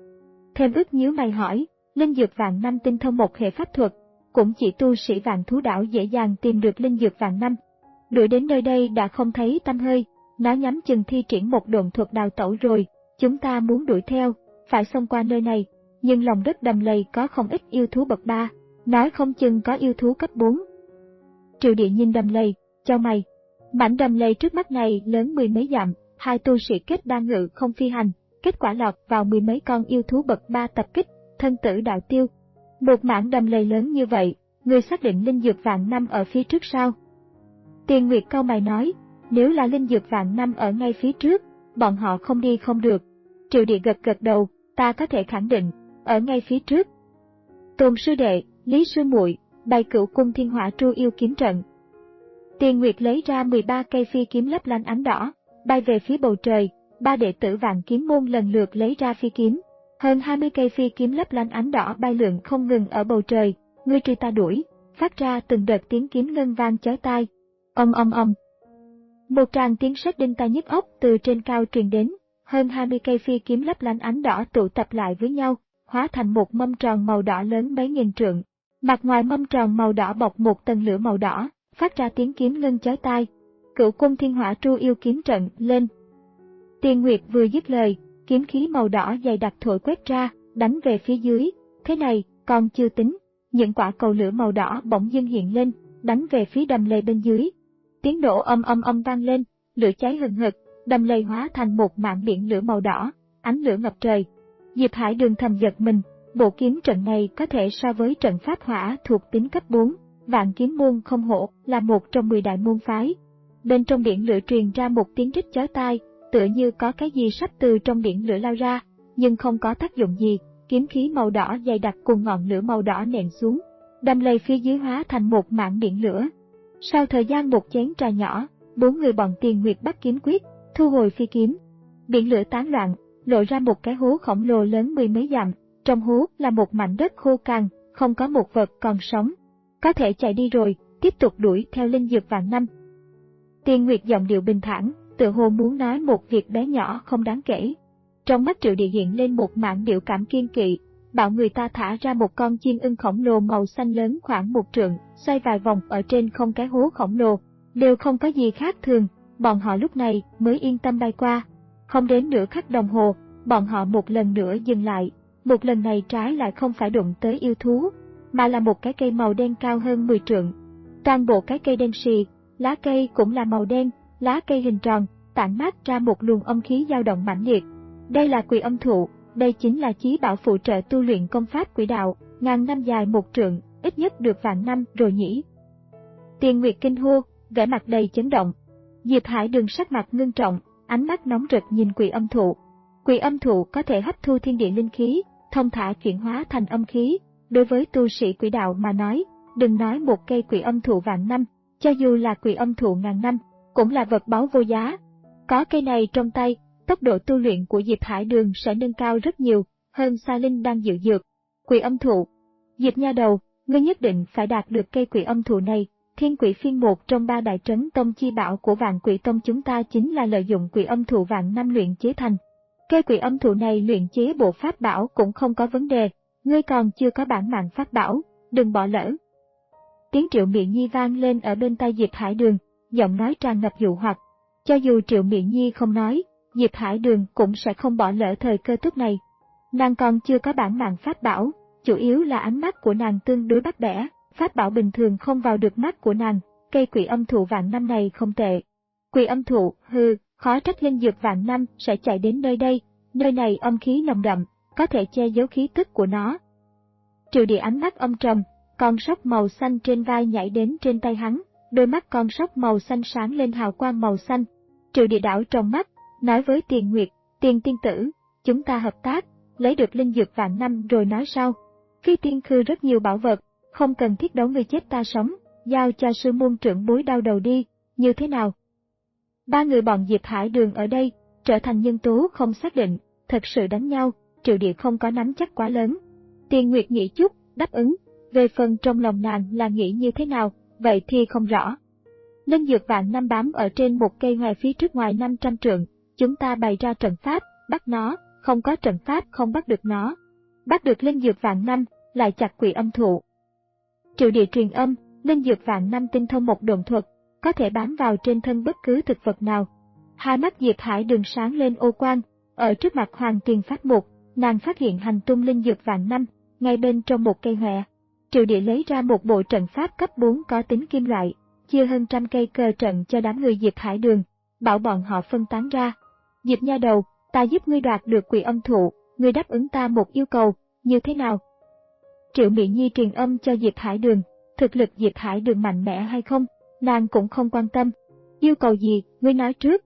A: Thêm ức nhíu mày hỏi, linh dược vạn năm tinh thông một hệ pháp thuật, cũng chỉ tu sĩ Vạn Thú Đảo dễ dàng tìm được linh dược vạn năm. Đuổi đến nơi đây đã không thấy tăm hơi, nó nhắm chừng thi triển một độn thuật đào tẩu rồi, chúng ta muốn đuổi theo, phải xông qua nơi này, nhưng lòng đất đầm lầy có không ít yêu thú bậc ba, nói không chừng có yêu thú cấp bốn. Triệu Địa nhìn đầm lầy, chau mày. Mảnh đầm lầy trước mắt này lớn mười mấy dặm, hai tu sĩ kết đan ngự không phi hành, kết quả lọt vào mười mấy con yêu thú bậc ba tập kích, thân tử đạo tiêu. Một mảng đầm lầy lớn như vậy, người xác định linh dược vạn năm ở phía trước sao? Tiền Nguyệt cau mày nói, nếu là linh dược vạn năm ở ngay phía trước, bọn họ không đi không được. Triệu Địa gật gật đầu, ta có thể khẳng định, ở ngay phía trước. Tôn sư đệ, Lý sư muội, bày Cửu Cung Thiên Hỏa Tru yêu kiếm trận. Tiền Nguyệt lấy ra mười ba cây phi kiếm lấp lánh ánh đỏ, bay về phía bầu trời, ba đệ tử Vạn Kiếm môn lần lượt lấy ra phi kiếm. Hơn hai mươi cây phi kiếm lấp lánh ánh đỏ bay lượn không ngừng ở bầu trời, ngươi truy ta đuổi, phát ra từng đợt tiếng kiếm ngân vang chói tai. Ong ong ong. Một tràng tiếng sét đinh tai nhức óc từ trên cao truyền đến, hơn hai mươi cây phi kiếm lấp lánh ánh đỏ tụ tập lại với nhau, hóa thành một mâm tròn màu đỏ lớn mấy nghìn trượng. Mặt ngoài mâm tròn màu đỏ bọc một tầng lửa màu đỏ, phát ra tiếng kiếm ngân chói tai. Cửu Cung Thiên Hỏa Tru yêu kiếm trận lên. Tiền Nguyệt vừa dứt lời, kiếm khí màu đỏ dày đặc thổi quét ra, đánh về phía dưới. Thế này, còn chưa tính, những quả cầu lửa màu đỏ bỗng dưng hiện lên, đánh về phía đầm lầy bên dưới. Tiếng nổ âm âm âm vang lên, lửa cháy hừng hực, đầm lầy hóa thành một mảng biển lửa màu đỏ, ánh lửa ngập trời. Diệp Hải Đường thầm giật mình, bộ kiếm trận này có thể so với trận pháp hỏa thuộc tính cấp bốn, Vạn Kiếm môn không hổ là một trong mười đại môn phái. Bên trong biển lửa truyền ra một tiếng rít chói tai, tựa như có cái gì sắp từ trong biển lửa lao ra, nhưng không có tác dụng gì, kiếm khí màu đỏ dày đặc cùng ngọn lửa màu đỏ nện xuống, đầm lầy phía dưới hóa thành một mảng biển lửa. Sau thời gian một chén trà nhỏ, bốn người bọn Tiền Nguyệt bắt kiếm quyết, thu hồi phi kiếm. Biển lửa tán loạn, lộ ra một cái hố khổng lồ lớn mười mấy dặm, trong hố là một mảnh đất khô cằn, không có một vật còn sống. Có thể chạy đi rồi, tiếp tục đuổi theo linh dược vạn năm. Tiền Nguyệt giọng điệu bình thản, tự hồ muốn nói một việc bé nhỏ không đáng kể. Trong mắt Triệu Địa hiện lên một mảng biểu cảm kiên kỵ, bảo người ta thả ra một con chim ưng khổng lồ màu xanh lớn khoảng một trượng, xoay vài vòng ở trên không cái hố khổng lồ, đều không có gì khác thường, bọn họ lúc này mới yên tâm bay qua. Không đến nửa khắc đồng hồ, bọn họ một lần nữa dừng lại, một lần này trái lại không phải đụng tới yêu thú, mà là một cái cây màu đen cao hơn mười trượng. Toàn bộ cái cây đen xì, lá cây cũng là màu đen, lá cây hình tròn, tản mát ra một luồng âm khí dao động mãnh liệt. Đây là Quỷ Âm Thụ, đây chính là chí bảo phụ trợ tu luyện công pháp quỷ đạo, ngàn năm dài một trượng, ít nhất được vạn năm rồi nhỉ. Tiền Nguyệt kinh hô, vẻ mặt đầy chấn động. Diệp Hải Đường sắc mặt ngưng trọng, ánh mắt nóng rực nhìn Quỷ Âm Thụ. Quỷ Âm Thụ có thể hấp thu thiên địa linh khí, thông thả chuyển hóa thành âm khí. Đối với tu sĩ quỷ đạo mà nói, đừng nói một cây Quỷ Âm Thụ vạn năm, cho dù là Quỷ Âm Thụ ngàn năm, cũng là vật báu vô giá. Có cây này trong tay, tốc độ tu luyện của Diệp Hải Đường sẽ nâng cao rất nhiều, hơn xa linh đang dự dược. Quỷ Âm Thụ, Diệp nha đầu, ngươi nhất định phải đạt được cây Quỷ Âm Thụ này. Thiên Quỷ Phiên một trong ba đại trấn tông chi bảo của Vạn Quỷ Tông chúng ta chính là lợi dụng Quỷ Âm Thụ vạn năm luyện chế thành. Cây Quỷ Âm Thụ này luyện chế bộ pháp bảo cũng không có vấn đề, ngươi còn chưa có bản mạng pháp bảo, đừng bỏ lỡ. Tiếng Triệu Mị Nhi vang lên ở bên tai Diệp Hải Đường, giọng nói tràn ngập dụ hoặc. Cho dù Triệu Mị Nhi không nói, Diệp Hải Đường cũng sẽ không bỏ lỡ thời cơ tốt này. Nàng còn chưa có bản mạng pháp bảo, chủ yếu là ánh mắt của nàng tương đối bắt bẻ, pháp bảo bình thường không vào được mắt của nàng, cây Quỷ Âm Thụ vạn năm này không tệ. Quỷ Âm Thụ, hừ, khó trách linh dược vạn năm sẽ chạy đến nơi đây, nơi này âm khí nồng đậm, có thể che giấu khí tức của nó. Triệu Địa ánh mắt âm trầm, con sóc màu xanh trên vai nhảy đến trên tay hắn, đôi mắt con sóc màu xanh sáng lên hào quang màu xanh. Triệu Địa đảo trong mắt, nói với Tiền Nguyệt, Tiền tiên tử, chúng ta hợp tác, lấy được linh dược vạn năm rồi nói sau. Phi Tiên Khư rất nhiều bảo vật, không cần thiết đấu người chết ta sống, giao cho sư môn trưởng bối đau đầu đi, như thế nào? Ba người bọn Diệp Hải Đường ở đây, trở thành nhân tố không xác định, thật sự đánh nhau, Triệu Địa không có nắm chắc quá lớn. Tiền Nguyệt nghĩ chút, đáp ứng, về phần trong lòng nàng là nghĩ như thế nào, vậy thì không rõ. Linh dược vạn năm bám ở trên một cây hoè phía trước ngoài năm trăm trượng, chúng ta bày ra trận pháp, bắt nó, không có trận pháp không bắt được nó. Bắt được linh dược vạn năm, lại chặt Quỷ Âm Thụ. Triệu Địa truyền âm, linh dược vạn năm tinh thông một độn thuật, có thể bám vào trên thân bất cứ thực vật nào. Hai mắt Diệp Hải Đường sáng lên ô quang, ở trước mặt Hoàng Tiền Pháp Mục, nàng phát hiện hành tung linh dược vạn năm, ngay bên trong một cây hoè. Triệu Địa lấy ra một bộ trận pháp cấp bốn có tính kim loại, chia hơn trăm cây cờ trận cho đám người Diệp Hải Đường, bảo bọn họ phân tán ra. Diệp nha đầu, ta giúp ngươi đoạt được Quỷ Âm Thụ, ngươi đáp ứng ta một yêu cầu, như thế nào? Triệu Mị Nhi truyền âm cho Diệp Hải Đường, thực lực Diệp Hải Đường mạnh mẽ hay không, nàng cũng không quan tâm. Yêu cầu gì, ngươi nói trước.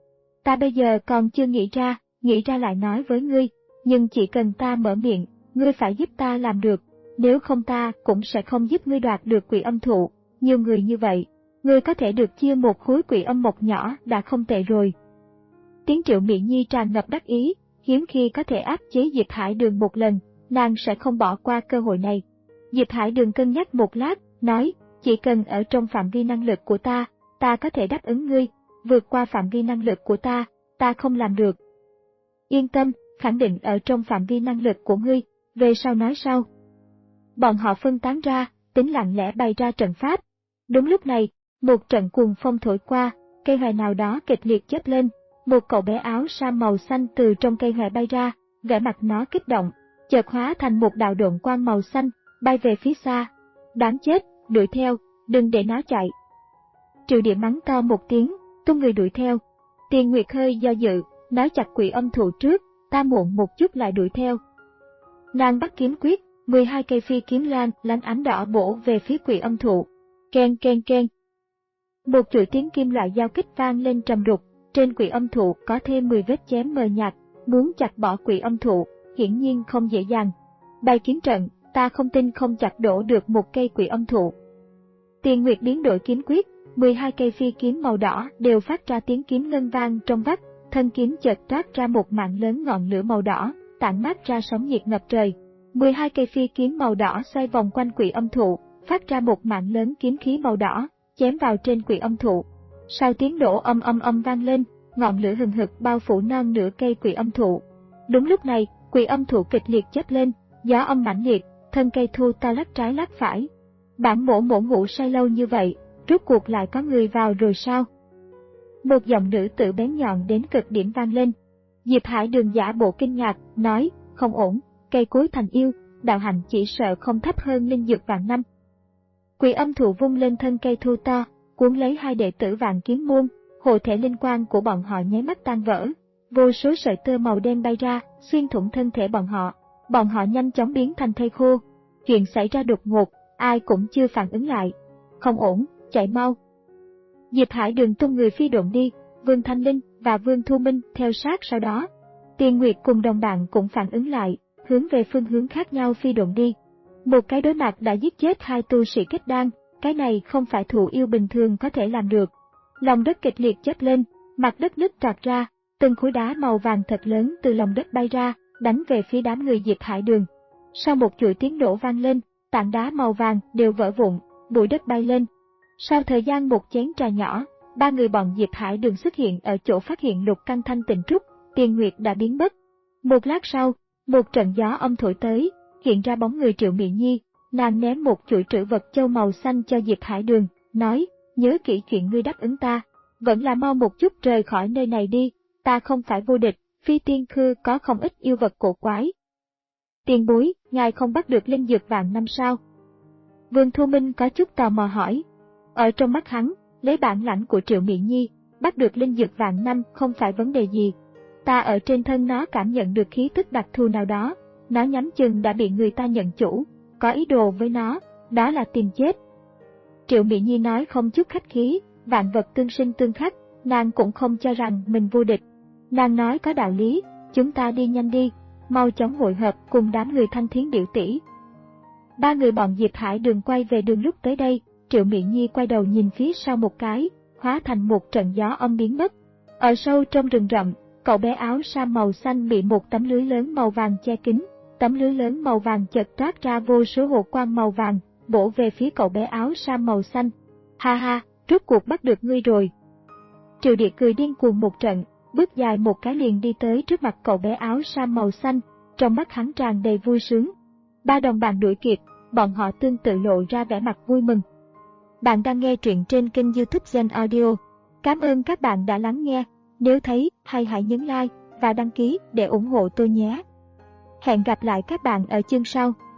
A: Ta bây giờ còn chưa nghĩ ra, nghĩ ra lại nói với ngươi, nhưng chỉ cần ta mở miệng, ngươi phải giúp ta làm được, nếu không ta cũng sẽ không giúp ngươi đoạt được Quỷ Âm Thụ. Nhiều người như vậy, ngươi có thể được chia một khối Quỷ Âm Mộc nhỏ đã không tệ rồi. Tiếng Triệu Mị Nhi tràn ngập đắc ý, hiếm khi có thể áp chế Diệp Hải Đường một lần, nàng sẽ không bỏ qua cơ hội này. Diệp Hải Đường cân nhắc một lát, nói, chỉ cần ở trong phạm vi năng lực của ta, ta có thể đáp ứng ngươi, vượt qua phạm vi năng lực của ta, ta không làm được. Yên tâm, khẳng định ở trong phạm vi năng lực của ngươi, về sau nói sau. Bọn họ phân tán ra, tính lặng lẽ bày ra trận pháp. Đúng lúc này, một trận cuồng phong thổi qua, cây hoè nào đó kịch liệt chớp lên, một cậu bé áo sa màu xanh từ trong cây hoè bay ra, vẻ mặt nó kích động, chợt hóa thành một đạo độn quang màu xanh, bay về phía xa. Đáng chết, đuổi theo, đừng để nó chạy. Triệu Địa mắng to một tiếng, tung người đuổi theo. Tiền Nguyệt hơi do dự, nói chặt Quỷ Âm Thụ trước, ta muộn một chút lại đuổi theo. Nàng bắt kiếm quyết, mười hai cây phi kiếm lan lánh ánh đỏ bổ về phía Quỷ Âm Thụ. Ken ken ken. Một chuỗi tiếng kim loại giao kích vang lên trầm đục, trên Quỷ Âm Thụ có thêm mười vết chém mờ nhạt, muốn chặt bỏ Quỷ Âm Thụ, hiển nhiên không dễ dàng. Bày kiếm trận, ta không tin không chặt đổ được một cây Quỷ Âm Thụ. Tiền Nguyệt biến đổi kiếm quyết, mười hai cây phi kiếm màu đỏ đều phát ra tiếng kiếm ngân vang trong vắt, thân kiếm chợt toát ra một mạng lớn ngọn lửa màu đỏ, tản mát ra sóng nhiệt ngập trời. mười hai cây phi kiếm màu đỏ xoay vòng quanh Quỷ Âm Thụ, phát ra một mạng lớn kiếm khí màu đỏ, chém vào trên Quỷ Âm Thụ. Sau tiếng nổ âm âm âm vang lên, ngọn lửa hừng hực bao phủ non nửa cây Quỷ Âm Thụ. Đúng lúc này, Quỷ Âm Thụ kịch liệt chớp lên, gió âm mãnh liệt, thân cây thu ta lắc trái lắc phải. Bản mổ mổ ngủ say lâu như vậy, rốt cuộc lại có người vào rồi sao? Một giọng nữ tử bén nhọn đến cực điểm vang lên. Diệp Hải Đường giả bộ kinh ngạc, nói, không ổn, cây cối thành yêu, đạo hạnh chỉ sợ không thấp hơn linh dược vạn năm. Quỷ âm thụ vung lên thân cây thu to, cuốn lấy hai đệ tử Vạn Kiếm môn, hộ thể linh quang của bọn họ nháy mắt tan vỡ. Vô số sợi tơ màu đen bay ra, xuyên thủng thân thể bọn họ. Bọn họ nhanh chóng biến thành thây khô. Chuyện xảy ra đột ngột, ai cũng chưa phản ứng lại. Không ổn, chạy mau. Diệp Hải Đường tung người phi độn đi, Vương Thanh Linh và Vương Thu Minh theo sát sau đó. Tiền Nguyệt cùng đồng bạn cũng phản ứng lại, hướng về phương hướng khác nhau phi độn đi. Một cái đối mặt đã giết chết hai tu sĩ kết đan, cái này không phải thụ yêu bình thường có thể làm được. Lòng đất kịch liệt chớp lên, mặt đất nứt toạc ra, từng khối đá màu vàng thật lớn từ lòng đất bay ra, đánh về phía đám người Diệp Hải Đường. Sau một chuỗi tiếng nổ vang lên, tảng đá màu vàng đều vỡ vụn, bụi đất bay lên. Sau thời gian một chén trà nhỏ, ba người bọn Diệp Hải Đường xuất hiện ở chỗ phát hiện Lục Căn Thanh Tịnh Trúc, Tiền Nguyệt đã biến mất. Một lát sau, một trận gió âm thổi tới, hiện ra bóng người Triệu Mị Nhi, nàng ném một chuỗi trữ vật châu màu xanh cho Diệp Hải Đường, nói, nhớ kỹ chuyện ngươi đáp ứng ta, vẫn là mau một chút rời khỏi nơi này đi, ta không phải vô địch, Phi Tiên Khư có không ít yêu vật cổ quái. Tiền bối, ngài không bắt được linh dược vạn năm sao? Vương Thu Minh có chút tò mò hỏi. Ở trong mắt hắn, lấy bản lãnh của Triệu Mị Nhi, bắt được linh dược vạn năm không phải vấn đề gì. Ta ở trên thân nó cảm nhận được khí tức đặc thù nào đó, nó nhắm chừng đã bị người ta nhận chủ, có ý đồ với nó, đó là tìm chết. Triệu Mị Nhi nói không chút khách khí, vạn vật tương sinh tương khắc, nàng cũng không cho rằng mình vô địch. Nàng nói có đạo lý, chúng ta đi nhanh đi, mau chóng hội hợp cùng đám người Thanh Thiến Điểu tỷ. Ba người bọn Diệp Hải Đường quay về đường lúc tới đây, Triệu Mị Nhi quay đầu nhìn phía sau một cái, hóa thành một trận gió âm biến mất. Ở sâu trong rừng rậm, cậu bé áo sa màu xanh bị một tấm lưới lớn màu vàng che kín, tấm lưới lớn màu vàng chợt toát ra vô số hồ quang màu vàng, bổ về phía cậu bé áo sa màu xanh. Ha ha, rốt cuộc bắt được ngươi rồi. Triệu Địa cười điên cuồng một trận, bước dài một cái liền đi tới trước mặt cậu bé áo sa màu xanh, trong mắt hắn tràn đầy vui sướng. Ba đồng bạn đuổi kịp, bọn họ tương tự lộ ra vẻ mặt vui mừng. Bạn đang nghe truyện trên kênh YouTube Gen Audio. Cảm ơn các bạn đã lắng nghe. Nếu thấy hay hãy nhấn like và đăng ký để ủng hộ tôi nhé. Hẹn gặp lại các bạn ở chương sau.